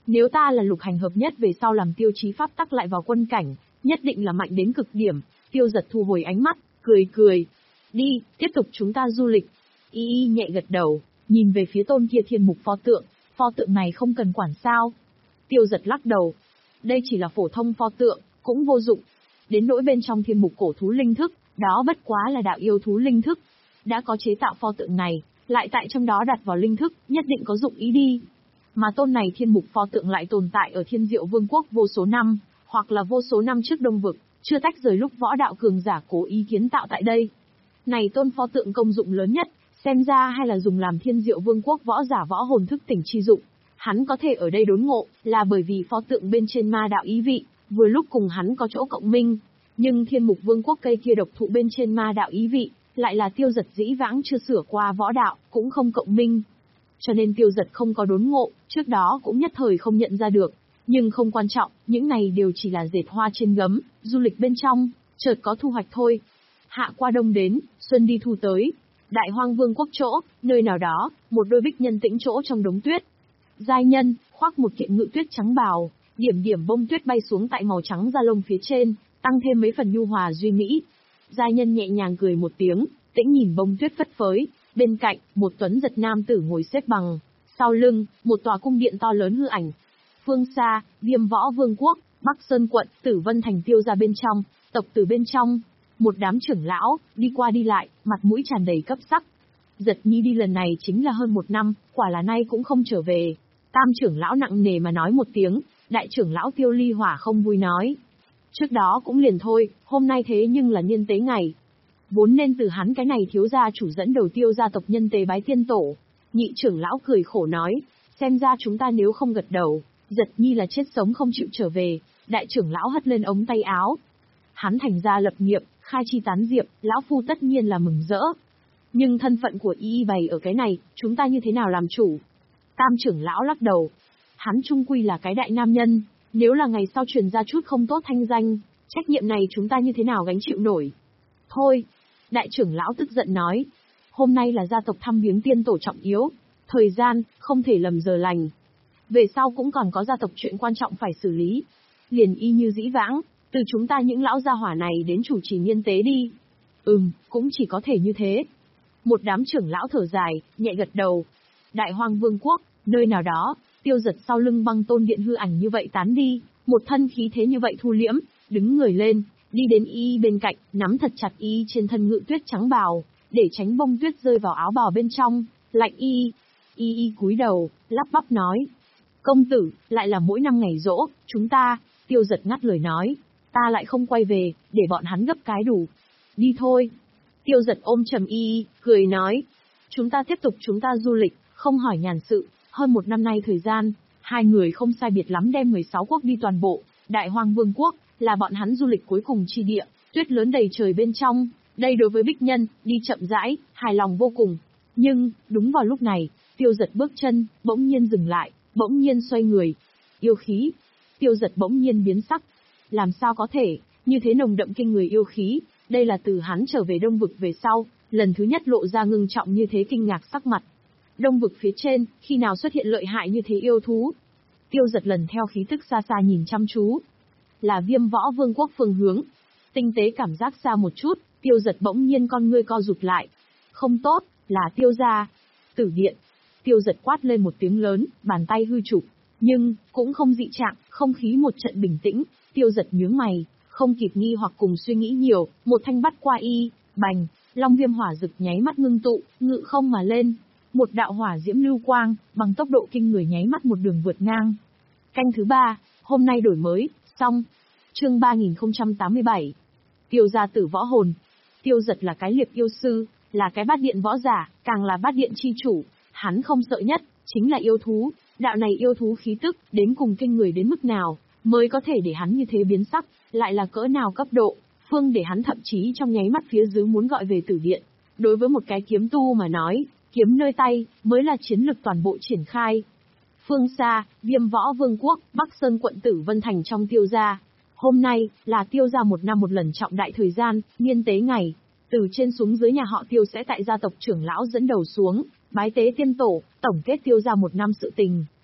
Nếu ta là lục hành hợp nhất về sau làm tiêu chí pháp tắc lại vào quân cảnh, nhất định là mạnh đến cực điểm. Tiêu Giật thu hồi ánh mắt, cười cười. Đi, tiếp tục chúng ta du lịch. Y Y nhẹ gật đầu, nhìn về phía tôn kia thiên mục pho tượng, pho tượng này không cần quản sao. Tiêu Giật lắc đầu. Đây chỉ là phổ thông pho tượng, cũng vô dụng. Đến nỗi bên trong thiên mục cổ thú linh thức, đó bất quá là đạo yêu thú linh thức. Đã có chế tạo pho tượng này, lại tại trong đó đặt vào linh thức, nhất định có dụng ý đi. Mà tôn này thiên mục pho tượng lại tồn tại ở Thiên Diệu Vương quốc vô số năm, hoặc là vô số năm trước Đông Vực, chưa tách rời lúc võ đạo cường giả cố ý kiến tạo tại đây. Này tôn pho tượng công dụng lớn nhất, xem ra hay là dùng làm Thiên Diệu Vương quốc võ giả võ hồn thức tỉnh chi dụng. Hắn có thể ở đây đốn ngộ, là bởi vì pho tượng bên trên ma đạo ý vị, vừa lúc cùng hắn có chỗ cộng minh. Nhưng thiên mục vương quốc cây kia độc thụ bên trên ma đạo ý vị, lại là Tiêu Giật dĩ vãng chưa sửa qua võ đạo, cũng không cộng minh. Cho nên Tiêu Giật không có đốn ngộ, trước đó cũng nhất thời không nhận ra được. Nhưng không quan trọng, những này đều chỉ là dệt hoa trên gấm, du lịch bên trong, chợt có thu hoạch thôi. Hạ qua đông đến, xuân đi thu tới. Đại Hoang Vương quốc chỗ, nơi nào đó, một đôi bích nhân tĩnh chỗ trong đống tuyết. Giai nhân, khoác một kiện ngự tuyết trắng bào, điểm điểm bông tuyết bay xuống tại màu trắng da lông phía trên, tăng thêm mấy phần nhu hòa duy mỹ. Giai nhân nhẹ nhàng cười một tiếng, tĩnh nhìn bông tuyết phất phới, bên cạnh, một tuấn giật nam tử ngồi xếp bằng, sau lưng, một tòa cung điện to lớn hư ảnh. Phương xa, Viêm Võ Vương quốc, Bắc Sơn quận, Tử Vân thành Tiêu gia bên trong, tộc từ bên trong, một đám trưởng lão, đi qua đi lại, mặt mũi tràn đầy cấp sắc. Giật Nhi đi lần này chính là hơn một năm, quả là nay cũng không trở về. Tam trưởng lão nặng nề mà nói một tiếng, đại trưởng lão Tiêu Ly Hỏa không vui nói. Trước đó cũng liền thôi, hôm nay thế nhưng là nhân tế ngày. Vốn nên từ hắn cái này thiếu gia chủ dẫn đầu Tiêu gia tộc nhân tế bái tiên tổ. Nhị trưởng lão cười khổ nói, xem ra chúng ta nếu không gật đầu, Giật Nhi là chết sống không chịu trở về. Đại trưởng lão hất lên ống tay áo. Hắn thành gia lập nghiệp, khai chi tán diệp, lão phu tất nhiên là mừng rỡ. Nhưng thân phận của y y bày ở cái này, chúng ta như thế nào làm chủ? Tam trưởng lão lắc đầu. Hắn trung quy là cái đại nam nhân, nếu là ngày sau truyền ra chút không tốt thanh danh, trách nhiệm này chúng ta như thế nào gánh chịu nổi? Thôi, đại trưởng lão tức giận nói, hôm nay là gia tộc thăm viếng tiên tổ trọng yếu, thời gian, không thể lầm giờ lành. Về sau cũng còn có gia tộc chuyện quan trọng phải xử lý. Liền y như dĩ vãng, từ chúng ta những lão gia hỏa này đến chủ trì niên tế đi. Ừm, cũng chỉ có thể như thế. Một đám trưởng lão thở dài, nhẹ gật đầu. Đại Hoang Vương quốc, nơi nào đó, Tiêu Giật sau lưng băng tôn điện hư ảnh như vậy tán đi, một thân khí thế như vậy thu liễm, đứng người lên, đi đến y bên cạnh, nắm thật chặt y trên thân ngự tuyết trắng bào, để tránh bông tuyết rơi vào áo bào bên trong, lạnh y. Y y cúi đầu, lắp bắp nói. Công tử, lại là mỗi năm ngày giỗ, chúng ta, Tiêu Giật ngắt lời nói, ta lại không quay về, để bọn hắn gấp cái đủ. Đi thôi. Tiêu Giật ôm trầm y, cười nói. Chúng ta tiếp tục chúng ta du lịch, không hỏi nhàn sự, hơn một năm nay thời gian, hai người không sai biệt lắm đem mười sáu quốc đi toàn bộ, Đại Hoang Vương quốc, là bọn hắn du lịch cuối cùng chi địa, tuyết lớn đầy trời bên trong, đây đối với Bích Nhân, đi chậm rãi, hài lòng vô cùng. Nhưng, đúng vào lúc này, Tiêu Giật bước chân, bỗng nhiên dừng lại, bỗng nhiên xoay người. Yêu khí. Tiêu Giật bỗng nhiên biến sắc. Làm sao có thể, như thế nồng đậm kinh người yêu khí, đây là từ hắn trở về Đông Vực về sau, lần thứ nhất lộ ra ngưng trọng như thế kinh ngạc sắc mặt. Đông Vực phía trên, khi nào xuất hiện lợi hại như thế yêu thú? Tiêu Giật lần theo khí tức xa xa nhìn chăm chú. Là Viêm Võ Vương quốc phương hướng. Tinh tế cảm giác xa một chút, Tiêu Giật bỗng nhiên con ngươi co rụt lại. Không tốt, là Tiêu gia. Tử điện. Tiêu Giật quát lên một tiếng lớn, bàn tay hư chụp. Nhưng, cũng không dị trạng, không khí một trận bình tĩnh, Tiêu Giật nhướng mày, không kịp nghi hoặc cùng suy nghĩ nhiều, một thanh bắt qua y, bành, long viêm hỏa rực nháy mắt ngưng tụ, ngự không mà lên. Một đạo hỏa diễm lưu quang, bằng tốc độ kinh người nháy mắt một đường vượt ngang. Canh thứ ba, hôm nay đổi mới, xong. Chương ba nghìn không trăm tám mươi bảy. Tiêu gia tử võ hồn. Tiêu Giật là cái liệp yêu sư, là cái bát điện võ giả, càng là bát điện chi chủ. Hắn không sợ nhất, chính là yêu thú. Đạo này yêu thú khí tức, đến cùng kinh người đến mức nào, mới có thể để hắn như thế biến sắc, lại là cỡ nào cấp độ, phương để hắn thậm chí trong nháy mắt phía dưới muốn gọi về tử điện. Đối với một cái kiếm tu mà nói, kiếm nơi tay, mới là chiến lực toàn bộ triển khai. Phương xa, Viêm Võ Vương quốc, Bắc Sơn quận Tử Vân thành trong Tiêu gia. Hôm nay, là Tiêu gia một năm một lần trọng đại thời gian, niên tế ngày. Từ trên xuống dưới nhà họ Tiêu sẽ tại gia tộc trưởng lão dẫn đầu xuống, bái tế tiên tổ, tổng kết Tiêu gia một năm sự tình.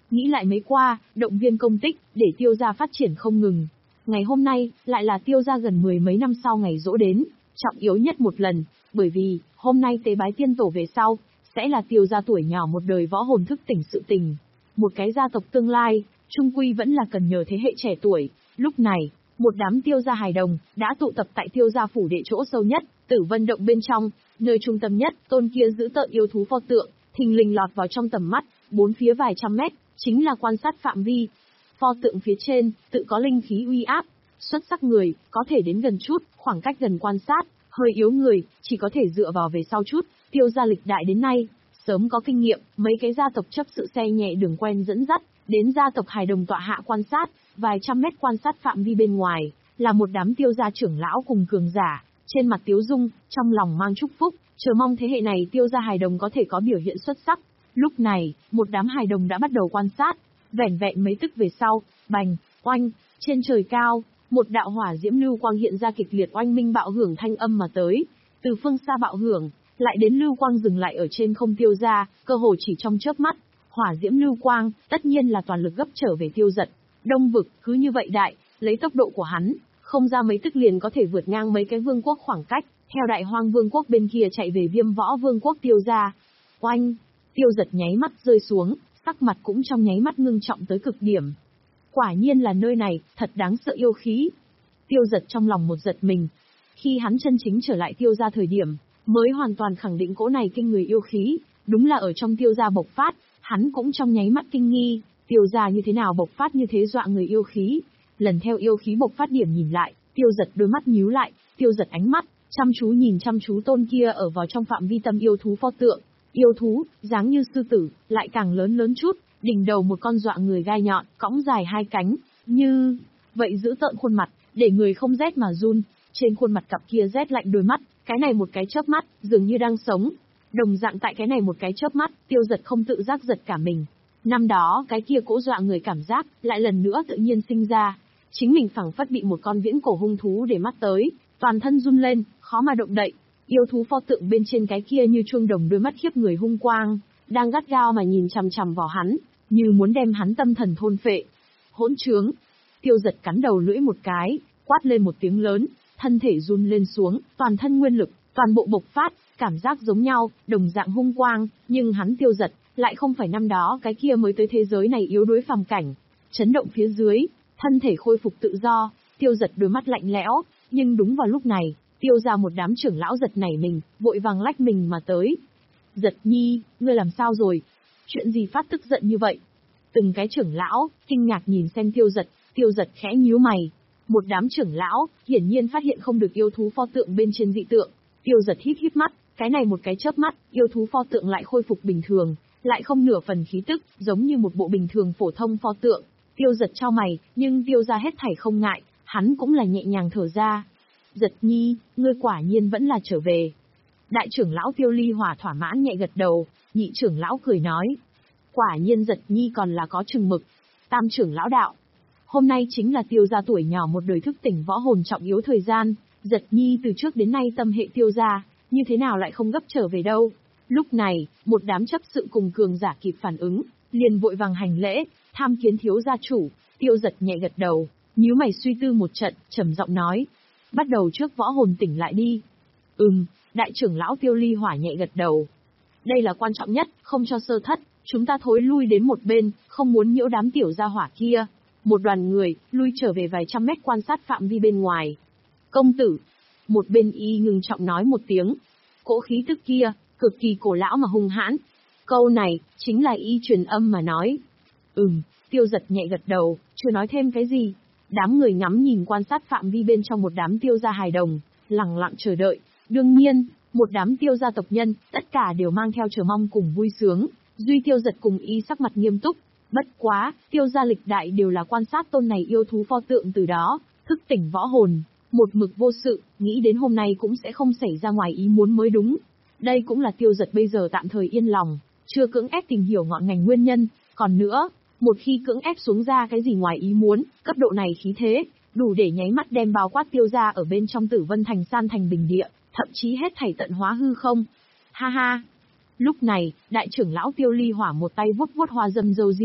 nghĩ lại mấy qua, động viên công tích, để tiêu gia phát triển không ngừng. Ngày hôm nay, lại là tiêu gia gần mười mấy năm sau ngày giỗ đến, trọng yếu nhất một lần, bởi vì, hôm nay tế bái tiên tổ về sau, sẽ là tiêu gia tuổi nhỏ một đời võ hồn thức tỉnh sự tình. Một cái gia tộc tương lai, trung quy vẫn là cần nhờ thế hệ trẻ tuổi. Lúc này, một đám tiêu gia hài đồng, đã tụ tập tại tiêu gia phủ đệ chỗ sâu nhất, Tử Vân Động bên trong, nơi trung tâm nhất, tôn kia giữ tợn yêu thú pho tượng, thình lình lọt vào trong tầm mắt, bốn phía vài trăm mét, chính là quan sát phạm vi. Pho tượng phía trên, tự có linh khí uy áp, xuất sắc người, có thể đến gần chút, khoảng cách gần quan sát, hơi yếu người, chỉ có thể dựa vào về sau chút. Tiêu gia lịch đại đến nay, sớm có kinh nghiệm, mấy cái gia tộc chấp sự xe nhẹ đường quen dẫn dắt, đến gia tộc hài đồng tọa hạ quan sát, vài trăm mét quan sát phạm vi bên ngoài, là một đám tiêu gia trưởng lão cùng cường giả, trên mặt tiếu dung, trong lòng mang chúc phúc, chờ mong thế hệ này tiêu gia hài đồng có thể có biểu hiện xuất sắc. Lúc này, một đám hài đồng đã bắt đầu quan sát, vẻn vẹn mấy tức về sau, bành, oanh, trên trời cao, một đạo hỏa diễm lưu quang hiện ra kịch liệt oanh minh bạo hưởng thanh âm mà tới, từ phương xa bạo hưởng, lại đến lưu quang dừng lại ở trên không tiêu gia, cơ hồ chỉ trong chớp mắt, hỏa diễm lưu quang, tất nhiên là toàn lực gấp trở về tiêu giật. Đông vực, cứ như vậy đại, lấy tốc độ của hắn, không ra mấy tức liền có thể vượt ngang mấy cái vương quốc khoảng cách, theo đại hoang vương quốc bên kia chạy về viêm võ vương quốc tiêu gia. Oanh, tiêu giật nháy mắt rơi xuống, sắc mặt cũng trong nháy mắt ngưng trọng tới cực điểm. Quả nhiên là nơi này, thật đáng sợ yêu khí. Tiêu giật trong lòng một giật mình. Khi hắn chân chính trở lại tiêu gia thời điểm, mới hoàn toàn khẳng định cỗ này kinh người yêu khí, đúng là ở trong tiêu gia bộc phát, hắn cũng trong nháy mắt kinh nghi, tiêu gia như thế nào bộc phát như thế dọa người yêu khí. Lần theo yêu khí bộc phát điểm nhìn lại, tiêu giật đôi mắt nhíu lại, tiêu giật ánh mắt, chăm chú nhìn chăm chú tôn kia ở vào trong phạm vi tâm yêu thú pho tượng. Yêu thú, dáng như sư tử, lại càng lớn lớn chút, đỉnh đầu một con dọa người gai nhọn, cõng dài hai cánh, như vậy giữ tợn khuôn mặt, để người không rét mà run, trên khuôn mặt cặp kia rét lạnh đôi mắt, cái này một cái chớp mắt, dường như đang sống. Đồng dạng tại cái này một cái chớp mắt, tiêu giật không tự giác giật cả mình. Năm đó, cái kia cỗ dọa người cảm giác, lại lần nữa tự nhiên sinh ra. Chính mình phảng phất bị một con viễn cổ hung thú để mắt tới, toàn thân run lên, khó mà động đậy. Yêu thú pho tượng bên trên cái kia như chuông đồng đôi mắt khiếp người hung quang, đang gắt gao mà nhìn chằm chằm vào hắn, như muốn đem hắn tâm thần thôn phệ. Hỗn trướng! Tiêu giật cắn đầu lưỡi một cái, quát lên một tiếng lớn, thân thể run lên xuống, toàn thân nguyên lực, toàn bộ bộc phát, cảm giác giống nhau, đồng dạng hung quang, nhưng hắn tiêu giật, lại không phải năm đó cái kia mới tới thế giới này yếu đuối phàm cảnh. Chấn động phía dưới, thân thể khôi phục tự do, tiêu giật đôi mắt lạnh lẽo, nhưng đúng vào lúc này, tiêu ra một đám trưởng lão giật nảy mình, vội vàng lách mình mà tới. Giật nhi, ngươi làm sao rồi? Chuyện gì phát tức giận như vậy? Từng cái trưởng lão, kinh ngạc nhìn xem tiêu giật, tiêu giật khẽ nhíu mày. Một đám trưởng lão, hiển nhiên phát hiện không được yêu thú pho tượng bên trên dị tượng. Tiêu giật híp híp mắt, cái này một cái chớp mắt, yêu thú pho tượng lại khôi phục bình thường, lại không nửa phần khí tức, giống như một bộ bình thường phổ thông pho tượng. Tiêu giật chau mày, nhưng tiêu ra hết thảy không ngại, hắn cũng là nhẹ nhàng thở ra. Giật nhi, ngươi quả nhiên vẫn là trở về. Đại trưởng lão Tiêu Ly Hỏa thỏa mãn nhẹ gật đầu, nhị trưởng lão cười nói. Quả nhiên giật nhi còn là có chừng mực. Tam trưởng lão đạo. Hôm nay chính là tiêu gia tuổi nhỏ một đời thức tỉnh võ hồn trọng yếu thời gian, giật nhi từ trước đến nay tâm hệ tiêu gia, như thế nào lại không gấp trở về đâu. Lúc này, một đám chấp sự cùng cường giả kịp phản ứng, liền vội vàng hành lễ, tham kiến thiếu gia chủ. Tiêu giật nhẹ gật đầu, nhíu mày suy tư một trận, trầm giọng nói. Bắt đầu trước võ hồn tỉnh lại đi. Ừm, đại trưởng lão Tiêu Ly Hỏa nhẹ gật đầu. Đây là quan trọng nhất, không cho sơ thất, chúng ta thối lui đến một bên, không muốn nhiễu đám tiểu gia hỏa kia. Một đoàn người, lui trở về vài trăm mét quan sát phạm vi bên ngoài. Công tử, một bên y ngừng trọng nói một tiếng. Cỗ khí tức kia, cực kỳ cổ lão mà hung hãn. Câu này, chính là y truyền âm mà nói. Ừm, tiêu giật nhẹ gật đầu, chưa nói thêm cái gì. Đám người ngắm nhìn quan sát phạm vi bên trong một đám tiêu gia hài đồng, lặng lặng chờ đợi. Đương nhiên, một đám tiêu gia tộc nhân, tất cả đều mang theo chờ mong cùng vui sướng. Duy tiêu giật cùng y sắc mặt nghiêm túc. Bất quá, tiêu gia lịch đại đều là quan sát tôn này yêu thú pho tượng từ đó, thức tỉnh võ hồn, một mực vô sự, nghĩ đến hôm nay cũng sẽ không xảy ra ngoài ý muốn mới đúng. Đây cũng là tiêu giật bây giờ tạm thời yên lòng, chưa cưỡng ép tìm hiểu ngọn ngành nguyên nhân, còn nữa, một khi cưỡng ép xuống ra cái gì ngoài ý muốn, cấp độ này khí thế, đủ để nháy mắt đem bao quát tiêu gia ở bên trong Tử Vân Thành san thành bình địa, thậm chí hết thảy tận hóa hư không. Ha ha! Lúc này, đại trưởng lão Tiêu Ly Hỏa một tay vuốt vuốt hoa dâm râu ria,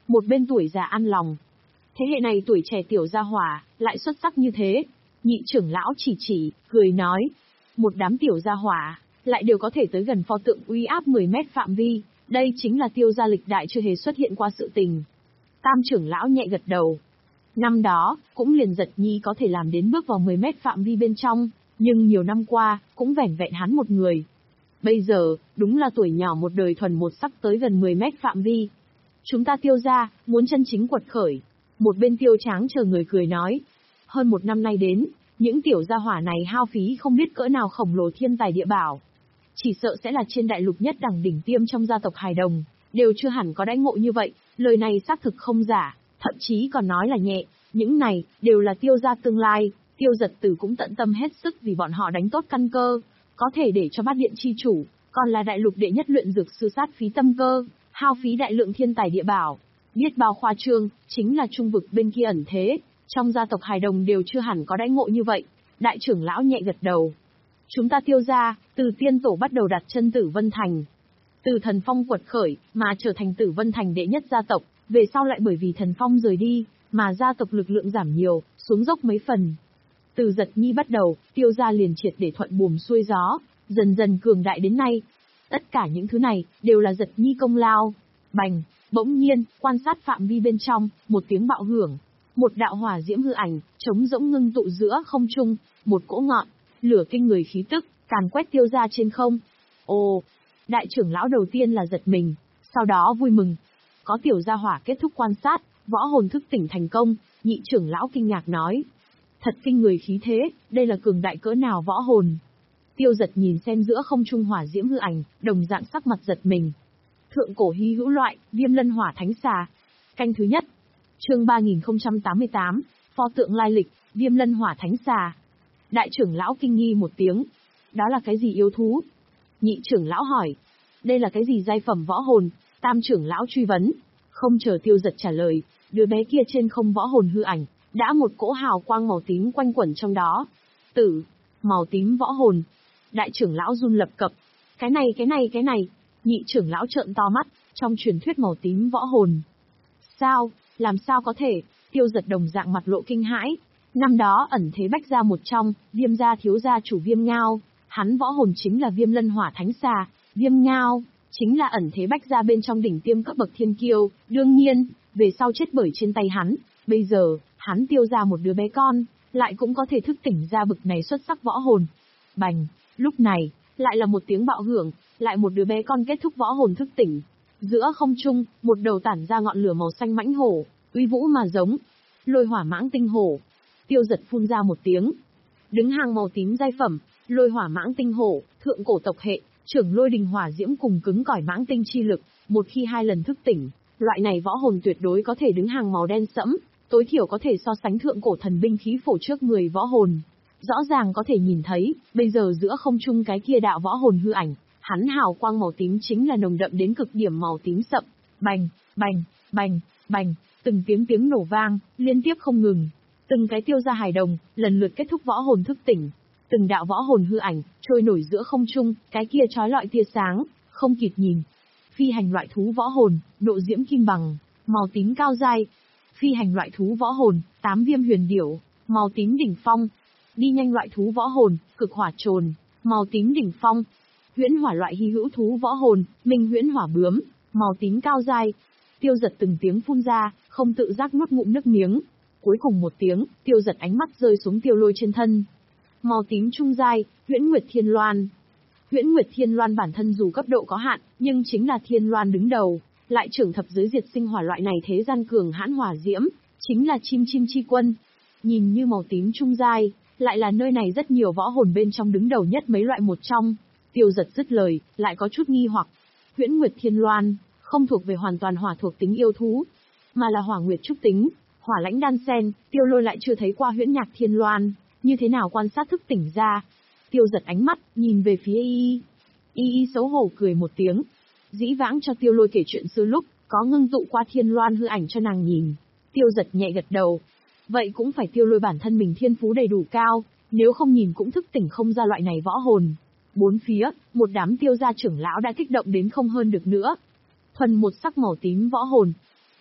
một bên tuổi già ăn lòng. Thế hệ này tuổi trẻ tiểu gia hỏa, lại xuất sắc như thế. Nhị trưởng lão chỉ chỉ, cười nói. Một đám tiểu gia hỏa, lại đều có thể tới gần pho tượng uy áp mười mét phạm vi, đây chính là Tiêu gia lịch đại chưa hề xuất hiện qua sự tình. Tam trưởng lão nhẹ gật đầu. Năm đó, cũng liền Giật Nhi có thể làm đến bước vào mười mét phạm vi bên trong, nhưng nhiều năm qua, cũng vẻn vẹn hắn một người. Bây giờ, đúng là tuổi nhỏ một đời thuần một sắc tới gần mười mét phạm vi. Chúng ta Tiêu gia, muốn chân chính quật khởi. Một bên Tiêu Tráng chờ người cười nói. Hơn một năm nay đến, những tiểu gia hỏa này hao phí không biết cỡ nào khổng lồ thiên tài địa bảo. Chỉ sợ sẽ là trên đại lục nhất đẳng đỉnh tiêm trong gia tộc Hải Đồng, đều chưa hẳn có đãi ngộ như vậy, lời này xác thực không giả, thậm chí còn nói là nhẹ, những này, đều là Tiêu gia tương lai, Tiêu Giật Tử cũng tận tâm hết sức vì bọn họ đánh tốt căn cơ, có thể để cho Bát Điện chi chủ, còn là đại lục đệ nhất luyện dược sư sát phí tâm cơ, hao phí đại lượng thiên tài địa bảo. Biết bao khoa trương, chính là trung vực bên kia ẩn thế, trong gia tộc Hải Đồng đều chưa hẳn có đãi ngộ như vậy. Đại trưởng lão nhẹ gật đầu. Chúng ta Tiêu gia, từ tiên tổ bắt đầu đặt chân Tử Vân Thành. Từ Thần Phong quật khởi, mà trở thành Tử Vân Thành đệ nhất gia tộc, về sau lại bởi vì Thần Phong rời đi, mà gia tộc lực lượng giảm nhiều, xuống dốc mấy phần. Từ Giật Nhi bắt đầu, Tiêu gia liền triệt để thuận buồm xuôi gió, dần dần cường đại đến nay. Tất cả những thứ này, đều là Giật Nhi công lao. Bành, bỗng nhiên, quan sát phạm vi bên trong, một tiếng bạo hưởng. Một đạo hỏa diễm hư ảnh, trống rỗng ngưng tụ giữa không trung, một cỗ ngọn, lửa kinh người khí tức, càn quét Tiêu gia trên không. Ồ, đại trưởng lão đầu tiên là giật mình, sau đó vui mừng. Có tiểu gia hỏa kết thúc quan sát, võ hồn thức tỉnh thành công, nhị trưởng lão kinh ngạc nói. Thật kinh người khí thế, đây là cường đại cỡ nào võ hồn. Tiêu Giật nhìn xem giữa không trung hỏa diễm hư ảnh, đồng dạng sắc mặt giật mình. Thượng cổ hy hữu loại, Viêm Lân Hỏa Thánh Xà. Canh thứ nhất. Chương ba nghìn không trăm tám mươi tám, pho tượng lai lịch, Viêm Lân Hỏa Thánh Xà. Đại trưởng lão kinh nghi một tiếng. Đó là cái gì yêu thú? Nhị trưởng lão hỏi. Đây là cái gì giai phẩm võ hồn? Tam trưởng lão truy vấn. Không chờ Tiêu Giật trả lời, đứa bé kia trên không võ hồn hư ảnh, đã một cỗ hào quang màu tím quanh quẩn trong đó. Tử, màu tím võ hồn. Đại trưởng lão run lập cập. Cái này cái này cái này. Nhị trưởng lão trợn to mắt, trong truyền thuyết màu tím võ hồn. Sao, làm sao có thể? Tiêu Giật đồng dạng mặt lộ kinh hãi. Năm đó ẩn thế bách gia một trong, Viêm gia thiếu gia chủ Viêm Ngao, hắn võ hồn chính là Viêm Lân Hỏa Thánh Xà, Viêm Ngao chính là ẩn thế bách gia bên trong đỉnh tiêm cấp bậc thiên kiêu, đương nhiên, về sau chết bởi trên tay hắn, bây giờ, hắn Tiêu gia một đứa bé con, lại cũng có thể thức tỉnh ra bực này xuất sắc võ hồn. Bành, lúc này, lại là một tiếng bạo hưởng, lại một đứa bé con kết thúc võ hồn thức tỉnh. Giữa không trung, một đầu tản ra ngọn lửa màu xanh mãnh hổ, uy vũ mà giống. Lôi hỏa mãng tinh hổ. Tiêu Giật phun ra một tiếng. Đứng hàng màu tím giai phẩm, lôi hỏa mãng tinh hổ, thượng cổ tộc hệ, trưởng lôi đình hỏa diễm cùng cứng cỏi mãng tinh chi lực, một khi hai lần thức tỉnh, loại này võ hồn tuyệt đối có thể đứng hàng màu đen sẫm, tối thiểu có thể so sánh thượng cổ thần binh khí phổ trước mười võ hồn. Rõ ràng có thể nhìn thấy, bây giờ giữa không trung cái kia đạo võ hồn hư ảnh, hắn hào quang màu tím chính là nồng đậm đến cực điểm màu tím sậm. Bành, bành, bành, bành, từng tiếng tiếng nổ vang, liên tiếp không ngừng. Từng cái Tiêu gia Hải Đồng, lần lượt kết thúc võ hồn thức tỉnh. Từng đạo võ hồn hư ảnh, trôi nổi giữa không trung, cái kia chói lọi tia sáng, không kịp nhìn. Phi hành loại thú võ hồn, độ diễm kim bằng, màu tím cao dai. Phi hành loại thú võ hồn, tám viêm huyền điểu, màu tím đỉnh phong. Đi nhanh loại thú võ hồn, cực hỏa trồn, màu tím đỉnh phong. Huyễn hỏa loại hy hữu thú võ hồn, minh huyễn hỏa bướm, màu tím cao dai. Tiêu Giật từng tiếng phun ra, không tự giác nuốt ngụm nước miếng. Cuối cùng một tiếng, Tiêu Giật ánh mắt rơi xuống Tiêu Lôi trên thân. Màu tím trung giai, Huyễn Nguyệt Thiên Loan. Huyễn Nguyệt Thiên Loan bản thân dù cấp độ có hạn, nhưng chính là Thiên Loan đứng đầu, lại trưởng thập giới diệt sinh hỏa loại này thế gian cường hãn hỏa diễm, chính là chim chim chi quân. Nhìn như màu tím trung giai, lại là nơi này rất nhiều võ hồn bên trong đứng đầu nhất mấy loại một trong. Tiêu Giật dứt lời, lại có chút nghi hoặc. Huyễn Nguyệt Thiên Loan, không thuộc về hoàn toàn hỏa thuộc tính yêu thú, mà là hỏa nguyệt trúc tính, hỏa lãnh đan sen. Tiêu Lôi lại chưa thấy qua Huyễn Nhạc Thiên Loan, như thế nào quan sát thức tỉnh ra. Tiêu Giật ánh mắt, nhìn về phía Y Y. Y Y xấu hổ cười một tiếng. Dĩ vãng cho Tiêu Lôi kể chuyện xưa lúc, có ngưng tụ qua Thiên Loan hư ảnh cho nàng nhìn. Tiêu Giật nhẹ gật đầu. Vậy cũng phải Tiêu Lôi bản thân mình thiên phú đầy đủ cao, nếu không nhìn cũng thức tỉnh không ra loại này võ hồn. Bốn phía, một đám Tiêu gia trưởng lão đã kích động đến không hơn được nữa. Thuần một sắc màu tím võ hồn.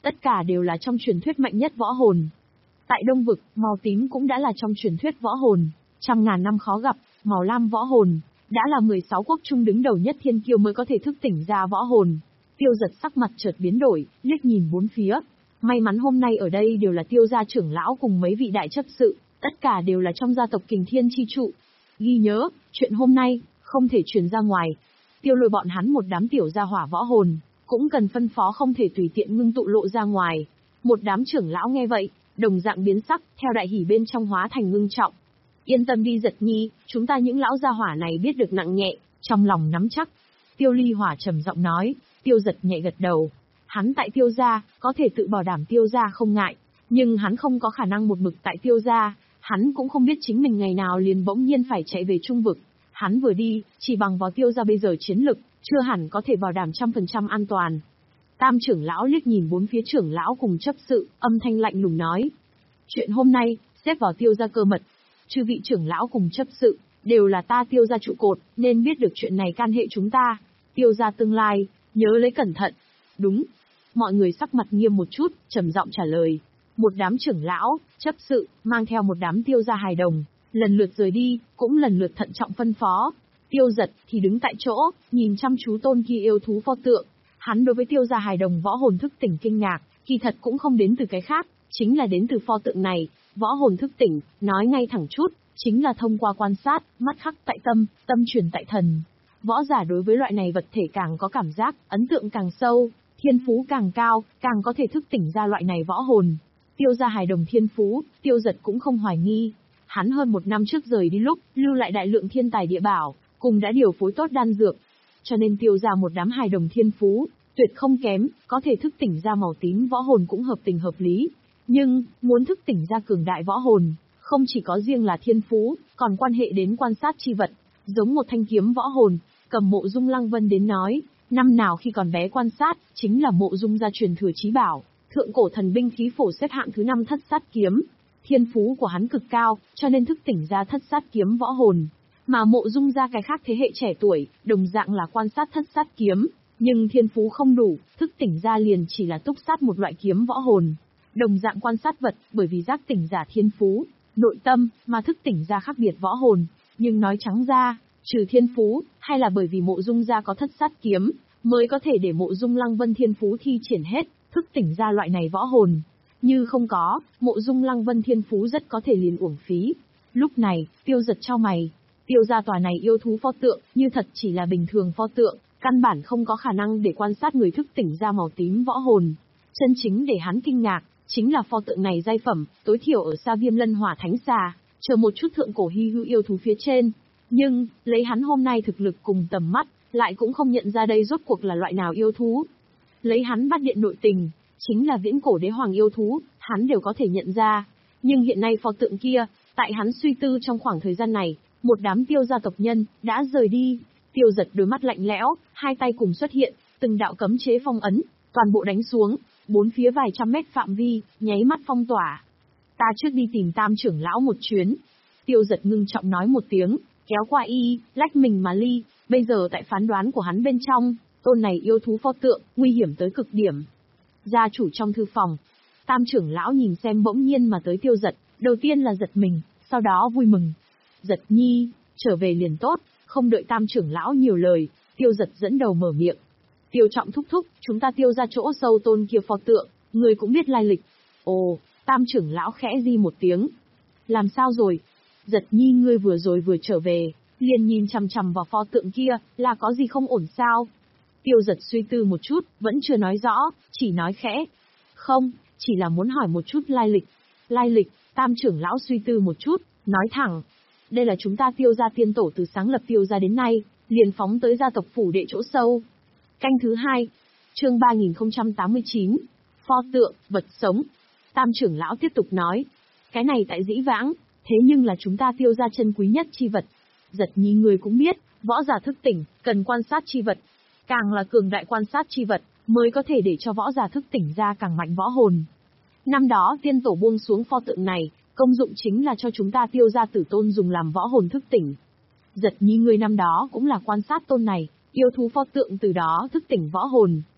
tất cả đều là trong truyền thuyết mạnh nhất võ hồn. Tại Đông Vực, màu tím cũng đã là trong truyền thuyết võ hồn, trăm ngàn năm khó gặp, màu lam võ hồn, đã là mười sáu quốc trung đứng đầu nhất thiên kiêu mới có thể thức tỉnh ra võ hồn. Tiêu Giật sắc mặt chợt biến đổi, liếc nhìn bốn phía. May mắn hôm nay ở đây đều là Tiêu gia trưởng lão cùng mấy vị đại chấp sự, tất cả đều là trong gia tộc Kình Thiên chi trụ. Ghi nhớ, chuyện hôm nay, không thể truyền ra ngoài. Tiêu Lôi bọn hắn một đám tiểu gia hỏa võ hồn, cũng cần phân phó không thể tùy tiện ngưng tụ lộ ra ngoài. Một đám trưởng lão nghe vậy, đồng dạng biến sắc, theo đại hỉ bên trong hóa thành ngưng trọng. Yên tâm đi Giật Nhi, chúng ta những lão gia hỏa này biết được nặng nhẹ, trong lòng nắm chắc. Tiêu Ly Hỏa trầm giọng nói. Tiêu Giật nhẹ gật đầu. Hắn tại Tiêu gia, có thể tự bảo đảm Tiêu gia không ngại, nhưng hắn không có khả năng một mực tại Tiêu gia, hắn cũng không biết chính mình ngày nào liền bỗng nhiên phải chạy về Trung Vực. Hắn vừa đi, chỉ bằng vào Tiêu gia bây giờ chiến lực, chưa hẳn có thể bảo đảm trăm phần trăm an toàn. Tam trưởng lão liếc nhìn bốn phía trưởng lão cùng chấp sự, âm thanh lạnh lùng nói. Chuyện hôm nay, xếp vào Tiêu gia cơ mật. Chư vị trưởng lão cùng chấp sự, đều là ta Tiêu gia trụ cột, nên biết được chuyện này can hệ chúng ta. Tiêu gia tương lai, nhớ lấy cẩn thận. Đúng. Mọi người sắc mặt nghiêm một chút, trầm giọng trả lời. Một đám trưởng lão, chấp sự, mang theo một đám Tiêu gia hài đồng, lần lượt rời đi, cũng lần lượt thận trọng phân phó. Tiêu Giật thì đứng tại chỗ, nhìn chăm chú tôn kia yêu thú pho tượng. Hắn đối với Tiêu gia hài đồng võ hồn thức tỉnh kinh ngạc, kỳ thật cũng không đến từ cái khác, chính là đến từ pho tượng này. Võ hồn thức tỉnh, nói ngay thẳng chút, chính là thông qua quan sát, mắt khắc tại tâm, tâm truyền tại thần. Võ giả đối với loại này vật thể càng có cảm giác, ấn tượng càng sâu, thiên phú càng cao, càng có thể thức tỉnh ra loại này võ hồn. Tiêu gia hài đồng thiên phú, Tiêu Giật cũng không hoài nghi. Hắn hơn một năm trước rời đi lúc, lưu lại đại lượng thiên tài địa bảo, cùng đã điều phối tốt đan dược. Cho nên Tiêu gia một đám hài đồng thiên phú, tuyệt không kém, có thể thức tỉnh ra màu tím võ hồn cũng hợp tình hợp lý. Nhưng, muốn thức tỉnh ra cường đại võ hồn, không chỉ có riêng là thiên phú, còn quan hệ đến quan sát chi vật, giống một thanh kiếm võ hồn. Cầm Mộ Dung Lăng Vân đến nói, năm nào khi còn bé quan sát, chính là Mộ Dung gia truyền thừa chí bảo, thượng cổ thần binh khí phổ xếp hạng thứ năm thất sát kiếm. Thiên phú của hắn cực cao, cho nên thức tỉnh ra thất sát kiếm võ hồn. Mà Mộ Dung gia cái khác thế hệ trẻ tuổi, đồng dạng là quan sát thất sát kiếm, nhưng thiên phú không đủ, thức tỉnh ra liền chỉ là túc sát một loại kiếm võ hồn. Đồng dạng quan sát vật, bởi vì giác tỉnh giả thiên phú, nội tâm, mà thức tỉnh ra khác biệt võ hồn. Nhưng nói trắng ra, trừ thiên phú, hay là bởi vì Mộ Dung gia có thất sát kiếm, mới có thể để Mộ Dung Lăng Vân thiên phú thi triển hết, thức tỉnh ra loại này võ hồn. Như không có, Mộ Dung Lăng Vân thiên phú rất có thể liền uổng phí. Lúc này, Tiêu Giật chau mày. Tiêu gia tòa này yêu thú pho tượng, như thật chỉ là bình thường pho tượng, căn bản không có khả năng để quan sát người thức tỉnh ra màu tím võ hồn. Chân chính để hắn kinh ngạc, chính là pho tượng này giai phẩm, tối thiểu ở xa Viêm Lân Hỏa Thánh Xà, chờ một chút thượng cổ hy hữu yêu thú phía trên. Nhưng, lấy hắn hôm nay thực lực cùng tầm mắt, lại cũng không nhận ra đây rốt cuộc là loại nào yêu thú. Lấy hắn bắt điện nội tình, chính là viễn cổ đế hoàng yêu thú, hắn đều có thể nhận ra. Nhưng hiện nay pho tượng kia, tại hắn suy tư trong khoảng thời gian này, một đám Tiêu gia tộc nhân, đã rời đi. Tiêu Giật đôi mắt lạnh lẽo, hai tay cùng xuất hiện, từng đạo cấm chế phong ấn, toàn bộ đánh xuống, bốn phía vài trăm mét phạm vi, nháy mắt phong tỏa. Ta trước đi tìm Tam trưởng lão một chuyến. Tiêu Giật ngưng trọng nói một tiếng, kéo qua y, lách mình mà ly. Bây giờ tại phán đoán của hắn bên trong, tôn này yêu thú pho tượng, nguy hiểm tới cực điểm. Gia chủ trong thư phòng, Tam trưởng lão nhìn xem bỗng nhiên mà tới Tiêu Giật, đầu tiên là giật mình, sau đó vui mừng. Giật nhi, trở về liền tốt, không đợi Tam trưởng lão nhiều lời, Tiêu Giật dẫn đầu mở miệng. Tiêu trọng thúc thúc, chúng ta Tiêu ra chỗ sâu tôn kia pho tượng, người cũng biết lai lịch. Ồ, Tam trưởng lão khẽ di một tiếng. Làm sao rồi? Giật nhi ngươi vừa rồi vừa trở về, liền nhìn chằm chằm vào pho tượng kia, là có gì không ổn sao? Tiêu Giật suy tư một chút, vẫn chưa nói rõ, chỉ nói khẽ. Không, chỉ là muốn hỏi một chút lai lịch. Lai lịch, Tam trưởng lão suy tư một chút, nói thẳng. Đây là chúng ta Tiêu gia tiên tổ từ sáng lập Tiêu gia đến nay, liền phóng tới gia tộc phủ đệ chỗ sâu. Canh thứ hai, chương ba nghìn không trăm tám mươi chín, pho tượng, vật sống. Tam trưởng lão tiếp tục nói. Cái này tại dĩ vãng, thế nhưng là chúng ta Tiêu gia chân quý nhất chi vật. Giật nhi người cũng biết, võ giả thức tỉnh, cần quan sát chi vật. Càng là cường đại quan sát chi vật, mới có thể để cho võ giả thức tỉnh ra càng mạnh võ hồn. Năm đó tiên tổ buông xuống pho tượng này, công dụng chính là cho chúng ta Tiêu gia tử tôn dùng làm võ hồn thức tỉnh. Giật nhi người năm đó cũng là quan sát tôn này, yêu thú pho tượng từ đó thức tỉnh võ hồn.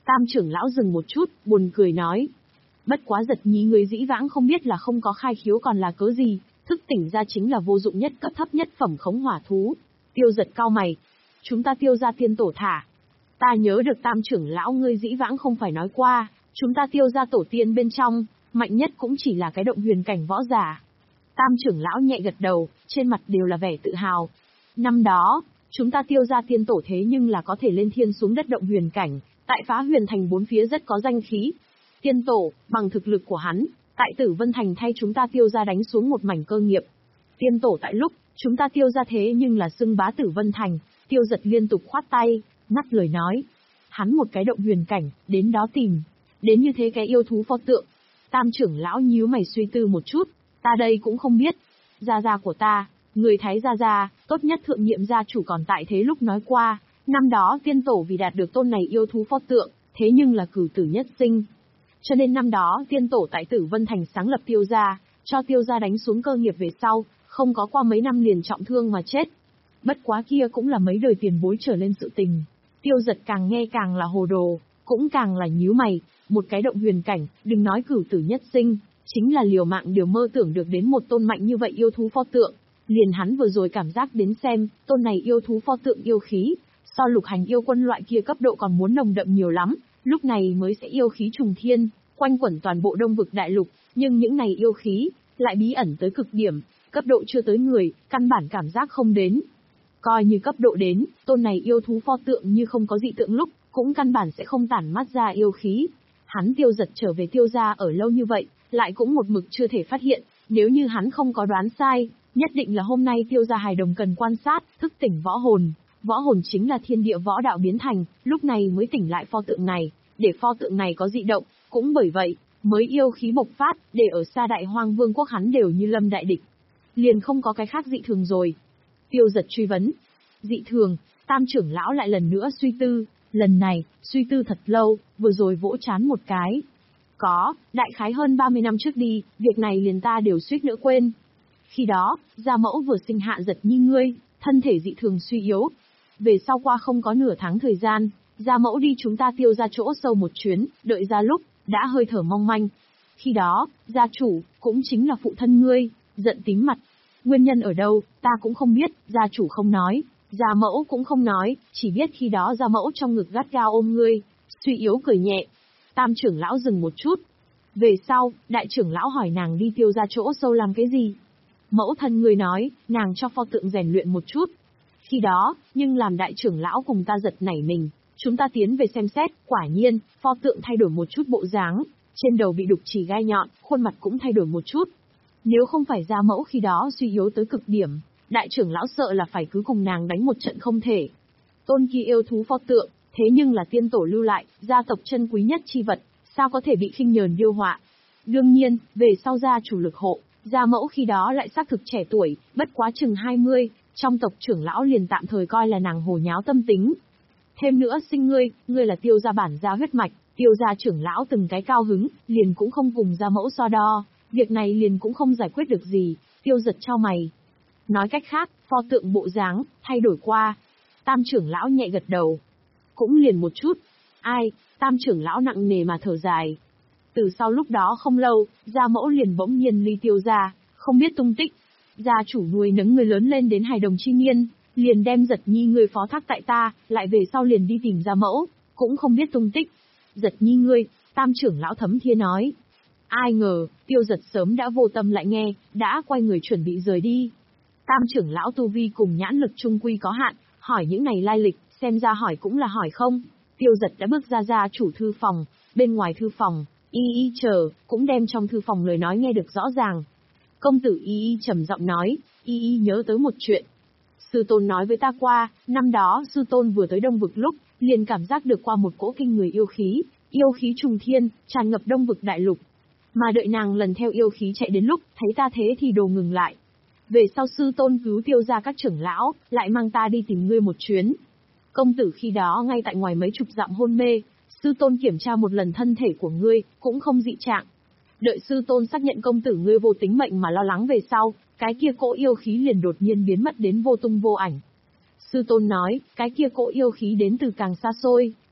Tam trưởng lão dừng một chút, buồn cười nói. Bất quá Giật Nhi người dĩ vãng không biết là không có khai khiếu còn là cớ gì, thức tỉnh ra chính là vô dụng nhất cấp thấp nhất phẩm khống hỏa thú. Tiêu Giật cau mày. Chúng ta Tiêu gia tiên tổ thả. Ta nhớ được Tam trưởng lão ngươi dĩ vãng không phải nói qua, chúng ta Tiêu gia tổ tiên bên trong, mạnh nhất cũng chỉ là cái động huyền cảnh võ giả. Tam trưởng lão nhẹ gật đầu, trên mặt đều là vẻ tự hào. Năm đó, chúng ta Tiêu gia tiên tổ thế nhưng là có thể lên thiên xuống đất động huyền cảnh, tại Phá Huyền Thành bốn phía rất có danh khí. Tiên tổ, bằng thực lực của hắn, tại Tử Vân Thành thay chúng ta Tiêu gia đánh xuống một mảnh cơ nghiệp. Tiên tổ tại lúc, chúng ta Tiêu gia thế nhưng là xưng bá Tử Vân Thành. Tiêu Giật liên tục khoát tay, ngắt lời nói. Hắn một cái động huyền cảnh, đến đó tìm. Đến như thế cái yêu thú pho tượng. Tam trưởng lão nhíu mày suy tư một chút. Ta đây cũng không biết. Gia gia của ta, người Thái gia gia, tốt nhất thượng nhiệm gia chủ còn tại thế lúc nói qua. Năm đó tiên tổ vì đạt được tôn này yêu thú pho tượng, thế nhưng là cử tử nhất sinh. Cho nên năm đó tiên tổ tại Tử Vân Thành sáng lập Tiêu gia, cho Tiêu gia đánh xuống cơ nghiệp về sau, không có qua mấy năm liền trọng thương mà chết. Bất quá kia cũng là mấy đời tiền bối trở lên sự tình. Tiêu Giật càng nghe càng là hồ đồ, cũng càng là nhíu mày, một cái động huyền cảnh, đừng nói cửu tử nhất sinh, chính là liều mạng đều mơ tưởng được đến một tôn mạnh như vậy yêu thú pho tượng. Liền hắn vừa rồi cảm giác đến xem, tôn này yêu thú pho tượng yêu khí, so lục hành yêu quân loại kia cấp độ còn muốn nồng đậm nhiều lắm, lúc này mới sẽ yêu khí trùng thiên, quanh quẩn toàn bộ Đông vực đại lục, nhưng những này yêu khí, lại bí ẩn tới cực điểm, cấp độ chưa tới người, căn bản cảm giác không đến. Coi như cấp độ đến, tôn này yêu thú pho tượng như không có dị tượng lúc, cũng căn bản sẽ không tản mát ra yêu khí. Hắn Tiêu Giật trở về Tiêu gia ở lâu như vậy, lại cũng một mực chưa thể phát hiện, nếu như hắn không có đoán sai, nhất định là hôm nay Tiêu gia hài đồng cần quan sát, thức tỉnh võ hồn. Võ hồn chính là thiên địa võ đạo biến thành, lúc này mới tỉnh lại pho tượng này, để pho tượng này có dị động, cũng bởi vậy, mới yêu khí bộc phát, để ở xa Đại Hoang Vương quốc hắn đều như lâm đại địch. Liền không có cái khác dị thường rồi. Tiêu Giật truy vấn. Dị thường, Tam trưởng lão lại lần nữa suy tư, lần này, suy tư thật lâu, vừa rồi vỗ chán một cái. Có, đại khái hơn ba mươi năm trước đi, việc này liền ta đều suýt nữa quên. Khi đó, gia mẫu vừa sinh hạ Giật Nhi ngươi, thân thể dị thường suy yếu. Về sau qua không có nửa tháng thời gian, gia mẫu đi chúng ta Tiêu ra chỗ sâu một chuyến, đợi ra lúc, đã hơi thở mong manh. Khi đó, gia chủ, cũng chính là phụ thân ngươi, giận tím mặt. Nguyên nhân ở đâu, ta cũng không biết, gia chủ không nói, gia mẫu cũng không nói, chỉ biết khi đó gia mẫu trong ngực gắt gao ôm ngươi, suy yếu cười nhẹ. Tam trưởng lão dừng một chút. Về sau, đại trưởng lão hỏi nàng đi Tiêu ra chỗ sâu làm cái gì? Mẫu thân ngươi nói, nàng cho pho tượng rèn luyện một chút. Khi đó, nhưng làm đại trưởng lão cùng ta giật nảy mình, chúng ta tiến về xem xét, quả nhiên, pho tượng thay đổi một chút bộ dáng, trên đầu bị đục chỉ gai nhọn, khuôn mặt cũng thay đổi một chút. Nếu không phải gia mẫu khi đó suy yếu tới cực điểm, đại trưởng lão sợ là phải cứ cùng nàng đánh một trận không thể. Tôn kia yêu thú pho tượng, thế nhưng là tiên tổ lưu lại, gia tộc chân quý nhất chi vật, sao có thể bị khinh nhờn điêu họa. Đương nhiên, về sau gia chủ lực hộ, gia mẫu khi đó lại xác thực trẻ tuổi, bất quá chừng hai mươi, trong tộc trưởng lão liền tạm thời coi là nàng hồ nháo tâm tính. Thêm nữa sinh ngươi, ngươi là Tiêu gia bản gia huyết mạch, Tiêu gia trưởng lão từng cái cao hứng, liền cũng không cùng gia mẫu so đo, việc này liền cũng không giải quyết được gì. Tiêu Giật chau mày. Nói cách khác, pho tượng bộ dáng, thay đổi qua. Tam trưởng lão nhẹ gật đầu. Cũng liền một chút. Ai, tam trưởng lão nặng nề mà thở dài. Từ sau lúc đó không lâu, gia mẫu liền bỗng nhiên ly Tiêu gia, không biết tung tích. Gia chủ nuôi nấng người lớn lên đến hài đồng chi niên, liền đem Giật Nhi ngươi phó thác tại ta, lại về sau liền đi tìm gia mẫu, cũng không biết tung tích. Giật Nhi ngươi, tam trưởng lão thấm thía nói. Ai ngờ, Tiêu Giật sớm đã vô tâm lại nghe, đã quay người chuẩn bị rời đi. Tam trưởng lão tu vi cùng nhãn lực trung quy có hạn, hỏi những này lai lịch, xem ra hỏi cũng là hỏi không. Tiêu Giật đã bước ra gia chủ thư phòng, bên ngoài thư phòng, y y chờ, cũng đem trong thư phòng lời nói nghe được rõ ràng. Công tử y y trầm giọng nói, y y nhớ tới một chuyện. Sư tôn nói với ta qua, năm đó sư tôn vừa tới Đông vực lúc, liền cảm giác được qua một cỗ kinh người yêu khí, yêu khí trùng thiên, tràn ngập Đông vực đại lục. Mà đợi nàng lần theo yêu khí chạy đến lúc, thấy ta thế thì đồ ngừng lại. Về sau sư tôn cứu Tiêu ra các trưởng lão, lại mang ta đi tìm ngươi một chuyến. Công tử khi đó ngay tại ngoài mấy chục dặm hôn mê, sư tôn kiểm tra một lần thân thể của ngươi, cũng không dị trạng. Đợi sư tôn xác nhận công tử ngươi vô tính mệnh mà lo lắng về sau, cái kia cỗ yêu khí liền đột nhiên biến mất đến vô tung vô ảnh. Sư tôn nói, cái kia cỗ yêu khí đến từ càng xa xôi,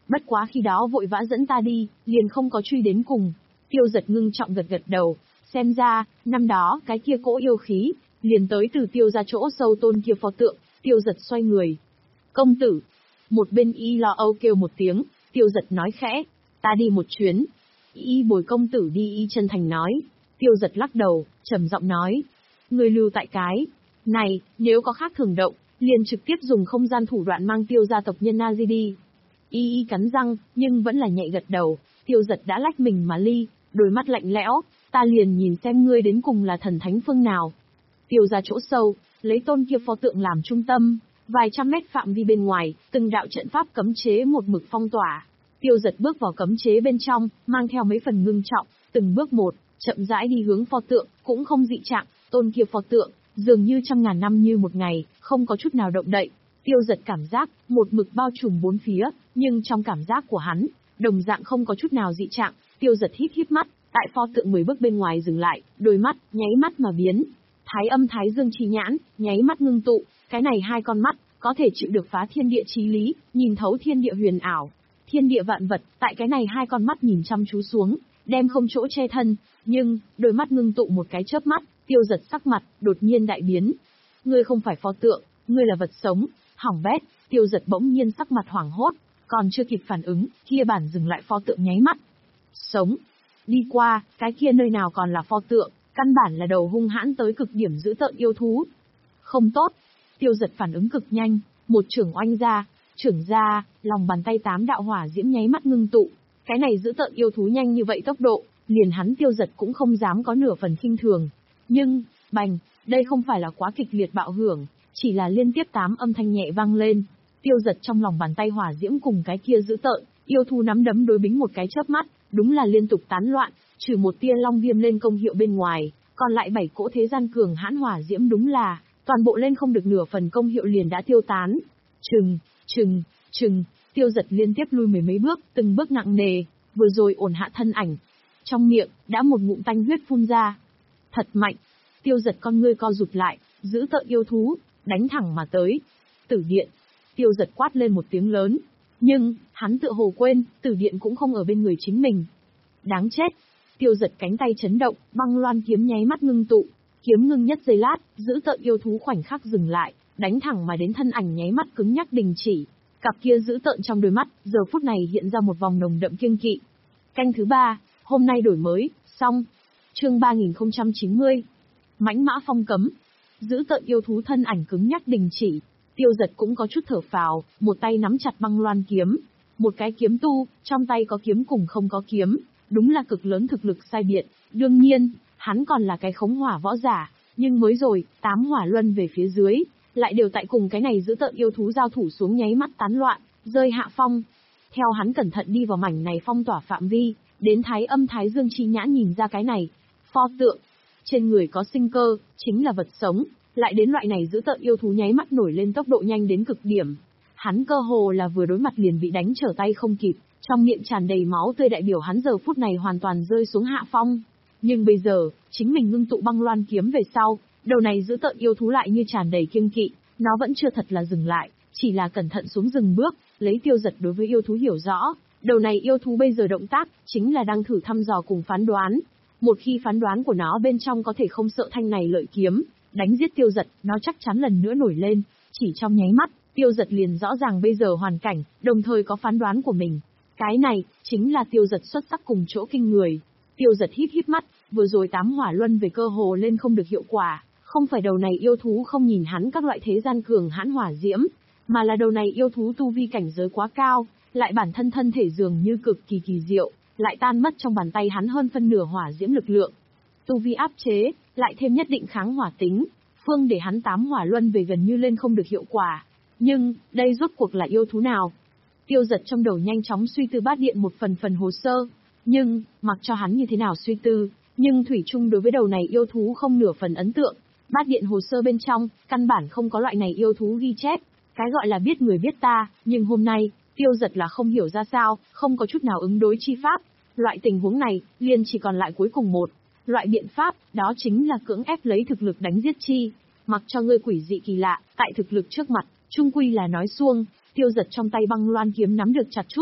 Bất quá khi đó vội vã dẫn ta đi, liền không có truy đến cùng. Tiêu giật ngưng trọng gật gật đầu, xem ra, năm đó, cái kia cỗ yêu khí, liền tới từ tiêu ra chỗ sâu tôn kia pho tượng. Tiêu giật xoay người. Công tử. Một bên y lo âu kêu một tiếng, tiêu giật nói khẽ. Ta đi một chuyến. Y bồi công tử đi, y chân thành nói. Tiêu giật lắc đầu, trầm giọng nói. Người lưu tại cái. Này, nếu có khác thường động, liền trực tiếp dùng không gian thủ đoạn mang tiêu gia tộc nhân Nazi đi. Y y cắn răng, nhưng vẫn là nhạy gật đầu. Tiêu giật đã lách mình mà ly, đôi mắt lạnh lẽo. Ta liền nhìn xem ngươi đến cùng là thần thánh phương nào. Tiêu ra chỗ sâu, lấy tôn kia pho tượng làm trung tâm, vài trăm mét phạm vi bên ngoài, từng đạo trận pháp cấm chế một mực phong tỏa. Tiêu giật bước vào cấm chế bên trong, mang theo mấy phần ngưng trọng, từng bước một, chậm rãi đi hướng pho tượng, cũng không dị trạng, tôn kia pho tượng, dường như trăm ngàn năm như một ngày, không có chút nào động đậy. Tiêu giật cảm giác, một mực bao trùm bốn phía, nhưng trong cảm giác của hắn, đồng dạng không có chút nào dị trạng. Tiêu giật híp híp mắt, tại pho tượng mười bước bên ngoài dừng lại, đôi mắt, nháy mắt mà biến. Thái âm thái dương chi nhãn, nháy mắt ngưng tụ, cái này hai con mắt, có thể chịu được phá thiên địa chí lý, nhìn thấu thiên địa huyền ảo. Thiên địa vạn vật, tại cái này hai con mắt nhìn chăm chú xuống, đem không chỗ che thân, nhưng, đôi mắt ngưng tụ một cái chớp mắt, tiêu giật sắc mặt, đột nhiên đại biến. Ngươi không phải pho tượng, ngươi là vật sống, hỏng bét, tiêu giật bỗng nhiên sắc mặt hoảng hốt, còn chưa kịp phản ứng, kia bản dừng lại pho tượng nháy mắt. Sống. Đi qua, cái kia nơi nào còn là pho tượng, căn bản là đầu hung hãn tới cực điểm dữ tợn yêu thú. Không tốt. Tiêu giật phản ứng cực nhanh, một trưởng oanh ra, trưởng ra, lòng bàn tay tám đạo hỏa diễm nháy mắt ngưng tụ. Cái này dữ tợn yêu thú nhanh như vậy tốc độ, liền hắn tiêu giật cũng không dám có nửa phần khinh thường. Nhưng, bành, đây không phải là quá kịch liệt bạo hưởng, chỉ là liên tiếp tám âm thanh nhẹ vang lên. Tiêu giật trong lòng bàn tay hỏa diễm cùng cái kia dữ tợn, yêu thú nắm đấm đối bính một cái chớp mắt, đúng là liên tục tán loạn, trừ một tia long viêm lên công hiệu bên ngoài, còn lại bảy cỗ thế gian cường hãn hỏa diễm đúng là, toàn bộ lên không được nửa phần công hiệu liền đã tiêu tán. Trừng, trừng, trừng, tiêu giật liên tiếp lui mười mấy bước, từng bước nặng nề, vừa rồi ổn hạ thân ảnh. Trong miệng, đã một ngụm tanh huyết phun ra. Thật mạnh, tiêu giật con ngươi co rụt lại, giữ tợn yêu thú, đánh thẳng mà tới. Tử điện, tiêu giật quát lên một tiếng lớn. Nhưng, hắn tựa hồ quên, tử điện cũng không ở bên người chính mình. Đáng chết. Tiêu giật cánh tay chấn động, băng loan kiếm nháy mắt ngưng tụ. Kiếm ngưng nhất giây lát, giữ tợn yêu thú khoảnh khắc dừng lại, đánh thẳng mà đến thân ảnh nháy mắt cứng nhắc đình chỉ. Cặp kia giữ tợn trong đôi mắt, giờ phút này hiện ra một vòng nồng đậm kiêng kỵ. Canh thứ ba, hôm nay đổi mới, xong. Chương ba nghìn không trăm chín mươi. Mãnh mã phong cấm. Giữ tợn yêu thú thân ảnh cứng nhắc đình chỉ. Tiêu giật cũng có chút thở phào, một tay nắm chặt băng loan kiếm. Một cái kiếm tu, trong tay có kiếm cùng không có kiếm, đúng là cực lớn thực lực sai biệt. Đương nhiên, hắn còn là cái khống hỏa võ giả, nhưng mới rồi, tám hỏa luân về phía dưới, lại đều tại cùng cái này giữ tợn yêu thú giao thủ xuống nháy mắt tán loạn, rơi hạ phong. Theo hắn cẩn thận đi vào mảnh này phong tỏa phạm vi, đến thái âm thái dương chi nhãn nhìn ra cái này, pho tượng, trên người có sinh cơ, chính là vật sống, lại đến loại này giữ tợn yêu thú nháy mắt nổi lên tốc độ nhanh đến cực điểm. Hắn cơ hồ là vừa đối mặt liền bị đánh trở tay không kịp, trong miệng tràn đầy máu tươi đại biểu hắn giờ phút này hoàn toàn rơi xuống hạ phong. Nhưng bây giờ, chính mình ngưng tụ băng loan kiếm về sau, đầu này giữ tợn yêu thú lại như tràn đầy kiêng kỵ, nó vẫn chưa thật là dừng lại, chỉ là cẩn thận xuống dừng bước, lấy tiêu giật đối với yêu thú hiểu rõ, đầu này yêu thú bây giờ động tác, chính là đang thử thăm dò cùng phán đoán. Một khi phán đoán của nó bên trong có thể không sợ thanh này lợi kiếm, đánh giết tiêu giật, nó chắc chắn lần nữa nổi lên, chỉ trong nháy mắt, tiêu giật liền rõ ràng bây giờ hoàn cảnh, đồng thời có phán đoán của mình. Cái này, chính là tiêu giật xuất sắc cùng chỗ kinh người. Tiêu giật híp híp mắt, vừa rồi tám hỏa luân về cơ hồ lên không được hiệu quả, không phải đầu này yêu thú không nhìn hắn các loại thế gian cường hãn hỏa diễm, mà là đầu này yêu thú tu vi cảnh giới quá cao, lại bản thân thân thể dường như cực kỳ kỳ diệu, lại tan mất trong bàn tay hắn hơn phân nửa hỏa diễm lực lượng. Tu vi áp chế, lại thêm nhất định kháng hỏa tính, phương để hắn tám hỏa luân về gần như lên không được hiệu quả. Nhưng, đây rốt cuộc là yêu thú nào? Tiêu giật trong đầu nhanh chóng suy tư bát điện một phần phần hồ sơ, nhưng, mặc cho hắn như thế nào suy tư, nhưng thủy chung đối với đầu này yêu thú không nửa phần ấn tượng. Bát điện hồ sơ bên trong, căn bản không có loại này yêu thú ghi chép, cái gọi là biết người biết ta, nhưng hôm nay, tiêu giật là không hiểu ra sao, không có chút nào ứng đối chi pháp. Loại tình huống này, liền chỉ còn lại cuối cùng một loại biện pháp, đó chính là cưỡng ép lấy thực lực đánh giết chi. Mặc cho ngươi quỷ dị kỳ lạ, tại thực lực trước mặt, chung quy là nói xuông. Tiêu giật trong tay băng loan kiếm nắm được chặt chút,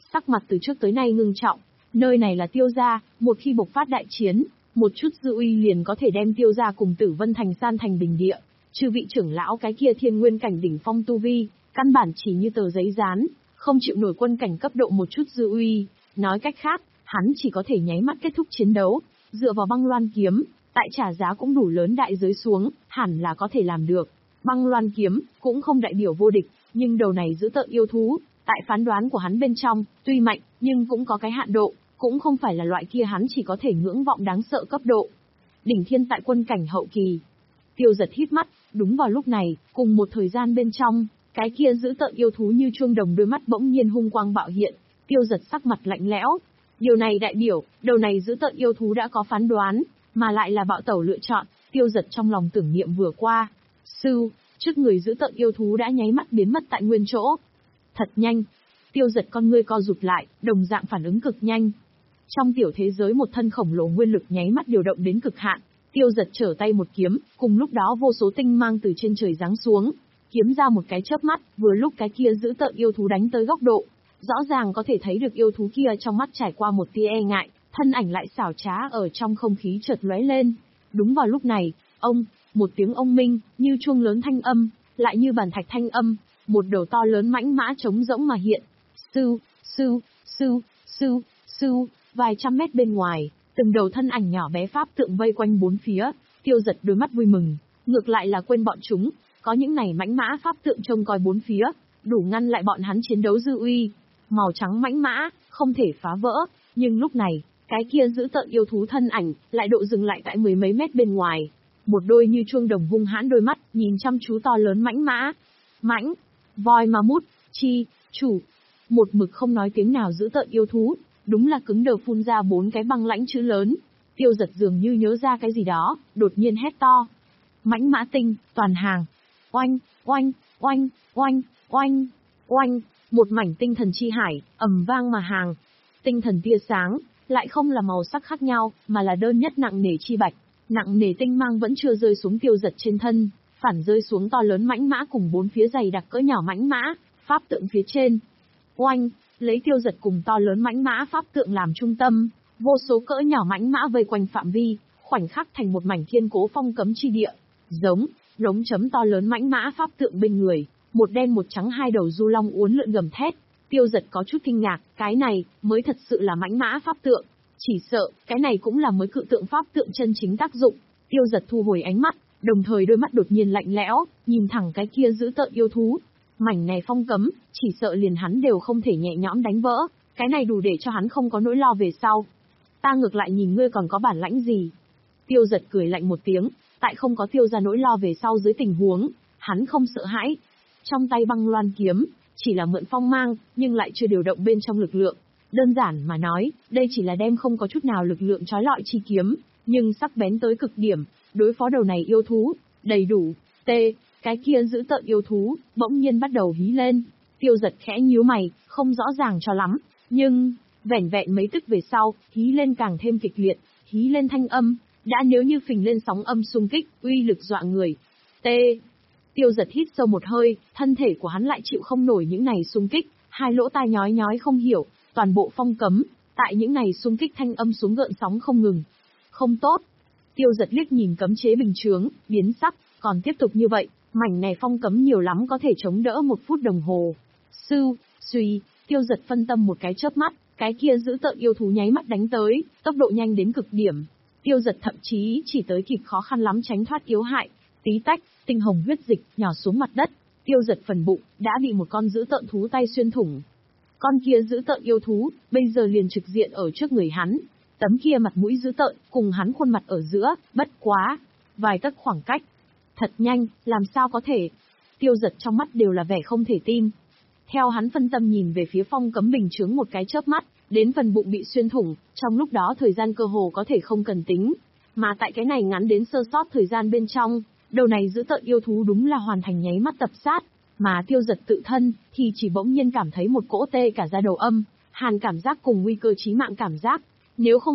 sắc mặt từ trước tới nay ngưng trọng. Nơi này là Tiêu gia, một khi bộc phát đại chiến, một chút dư uy liền có thể đem Tiêu gia cùng Tử Vân Thành san thành bình địa. Trừ vị trưởng lão cái kia thiên nguyên cảnh đỉnh phong tu vi, căn bản chỉ như tờ giấy dán, không chịu nổi quân cảnh cấp độ một chút dư uy. Nói cách khác, hắn chỉ có thể nháy mắt kết thúc chiến đấu, dựa vào băng loan kiếm, tại trả giá cũng đủ lớn đại giới xuống, hẳn là có thể làm được. Băng loan kiếm cũng không đại biểu vô địch, nhưng đầu này giữ tợn yêu thú, tại phán đoán của hắn bên trong, tuy mạnh, nhưng cũng có cái hạn độ, cũng không phải là loại kia hắn chỉ có thể ngưỡng vọng đáng sợ cấp độ. Đỉnh thiên tại quân cảnh hậu kỳ. Tiêu giật hít mắt, đúng vào lúc này, cùng một thời gian bên trong, cái kia giữ tợn yêu thú như chuông đồng đôi mắt bỗng nhiên hung quang bạo hiện, tiêu giật sắc mặt lạnh lẽo. Điều này đại biểu, đầu này giữ tợn yêu thú đã có phán đoán, mà lại là bạo tẩu lựa chọn, tiêu giật trong lòng tưởng niệm vừa qua. Sư, trước người giữ tợn yêu thú đã nháy mắt biến mất tại nguyên chỗ. Thật nhanh. Tiêu giật con ngươi co rụt lại, đồng dạng phản ứng cực nhanh. Trong tiểu thế giới một thân khổng lồ nguyên lực nháy mắt điều động đến cực hạn, tiêu giật trở tay một kiếm, cùng lúc đó vô số tinh mang từ trên trời giáng xuống, kiếm ra một cái chớp mắt, vừa lúc cái kia giữ tợn yêu thú đánh tới góc độ, rõ ràng có thể thấy được yêu thú kia trong mắt trải qua một tia e ngại, thân ảnh lại xảo trá ở trong không khí chợt lóe lên. Đúng vào lúc này, ông, một tiếng ông minh, như chuông lớn thanh âm, lại như bàn thạch thanh âm, một đầu to lớn mãnh mã trống rỗng mà hiện. Sư, sư, sư, sư, sư, vài trăm mét bên ngoài, từng đầu thân ảnh nhỏ bé pháp tượng vây quanh bốn phía, tiêu giật đôi mắt vui mừng, ngược lại là quên bọn chúng, có những này mãnh mã pháp tượng trông coi bốn phía, đủ ngăn lại bọn hắn chiến đấu dư uy. Màu trắng mãnh mã, không thể phá vỡ, nhưng lúc này, cái kia giữ tợn yêu thú thân ảnh, lại độ dừng lại tại mười mấy mét bên ngoài. Một đôi như chuông đồng hung hãn đôi mắt, nhìn chăm chú to lớn mãnh mã. Mãnh, voi ma mút, chi, chủ. Một mực không nói tiếng nào giữ tợn yêu thú, đúng là cứng đờ phun ra bốn cái băng lãnh chữ lớn. Tiêu giật dường như nhớ ra cái gì đó, đột nhiên hét to. Mãnh mã tinh, toàn hàng. Oanh, oanh, oanh, oanh, oanh, oanh. Một mảnh tinh thần chi hải, ầm vang mà hàng. Tinh thần tia sáng, lại không là màu sắc khác nhau, mà là đơn nhất nặng nề chi bạch. Nặng nề tinh mang vẫn chưa rơi xuống tiêu giật trên thân, phản rơi xuống to lớn mãnh mã cùng bốn phía dày đặc cỡ nhỏ mãnh mã, pháp tượng phía trên. Oanh, lấy tiêu giật cùng to lớn mãnh mã pháp tượng làm trung tâm, vô số cỡ nhỏ mãnh mã vây quanh phạm vi, khoảnh khắc thành một mảnh thiên cố phong cấm chi địa. Giống, rống chấm to lớn mãnh mã pháp tượng bên người, một đen một trắng hai đầu du long uốn lượn gầm thét. Tiêu giật có chút kinh ngạc, cái này mới thật sự là mãnh mã pháp tượng. Chỉ sợ, cái này cũng là mới cự tượng pháp tượng chân chính tác dụng. Tiêu giật thu hồi ánh mắt, đồng thời đôi mắt đột nhiên lạnh lẽo, nhìn thẳng cái kia giữ tợn yêu thú. Mảnh này phong cấm, chỉ sợ liền hắn đều không thể nhẹ nhõm đánh vỡ, cái này đủ để cho hắn không có nỗi lo về sau. Ta ngược lại nhìn ngươi còn có bản lãnh gì. Tiêu giật cười lạnh một tiếng, tại không có tiêu ra nỗi lo về sau dưới tình huống, hắn không sợ hãi. Trong tay băng loan kiếm, chỉ là mượn phong mang, nhưng lại chưa điều động bên trong lực lượng. Đơn giản mà nói, đây chỉ là đem không có chút nào lực lượng trói lọi chi kiếm, nhưng sắc bén tới cực điểm, đối phó đầu này yêu thú, đầy đủ. T, cái kia giữ tợn yêu thú, bỗng nhiên bắt đầu hí lên. Tiêu giật khẽ nhíu mày, không rõ ràng cho lắm, nhưng, vẻn vẹn mấy tức về sau, hí lên càng thêm kịch liệt, hí lên thanh âm, đã nếu như phình lên sóng âm xung kích, uy lực dọa người. T. Tiêu giật hít sâu một hơi, thân thể của hắn lại chịu không nổi những này xung kích, hai lỗ tai nhói nhói không hiểu, toàn bộ phong cấm, tại những này xung kích thanh âm xuống gợn sóng không ngừng. Không tốt. Tiêu giật liếc nhìn cấm chế bình chướng, biến sắc, còn tiếp tục như vậy, mảnh này phong cấm nhiều lắm có thể chống đỡ một phút đồng hồ. Sư, suy, tiêu giật phân tâm một cái chớp mắt, cái kia giữ tợn yêu thú nháy mắt đánh tới, tốc độ nhanh đến cực điểm. Tiêu giật thậm chí chỉ tới kịp khó khăn lắm tránh thoát yếu hại, tí tách, tinh hồng huyết dịch nhỏ xuống mặt đất, tiêu giật phần bụng đã bị một con giữ tợn thú tay xuyên thủng. Con kia giữ tợn yêu thú, bây giờ liền trực diện ở trước người hắn, tấm kia mặt mũi giữ tợn, cùng hắn khuôn mặt ở giữa, bất quá, vài tấc khoảng cách. Thật nhanh, làm sao có thể? Tiêu giật trong mắt đều là vẻ không thể tin. Theo hắn phân tâm nhìn về phía phong cấm bình chướng một cái chớp mắt, đến phần bụng bị xuyên thủng, trong lúc đó thời gian cơ hồ có thể không cần tính. Mà tại cái này ngắn đến sơ sót thời gian bên trong, đầu này giữ tợn yêu thú đúng là hoàn thành nháy mắt tập sát, mà tiêu giật tự thân, thì chỉ bỗng nhiên cảm thấy một cỗ tê cả da đầu âm, hàn cảm giác cùng nguy cơ chí mạng cảm giác. Nếu không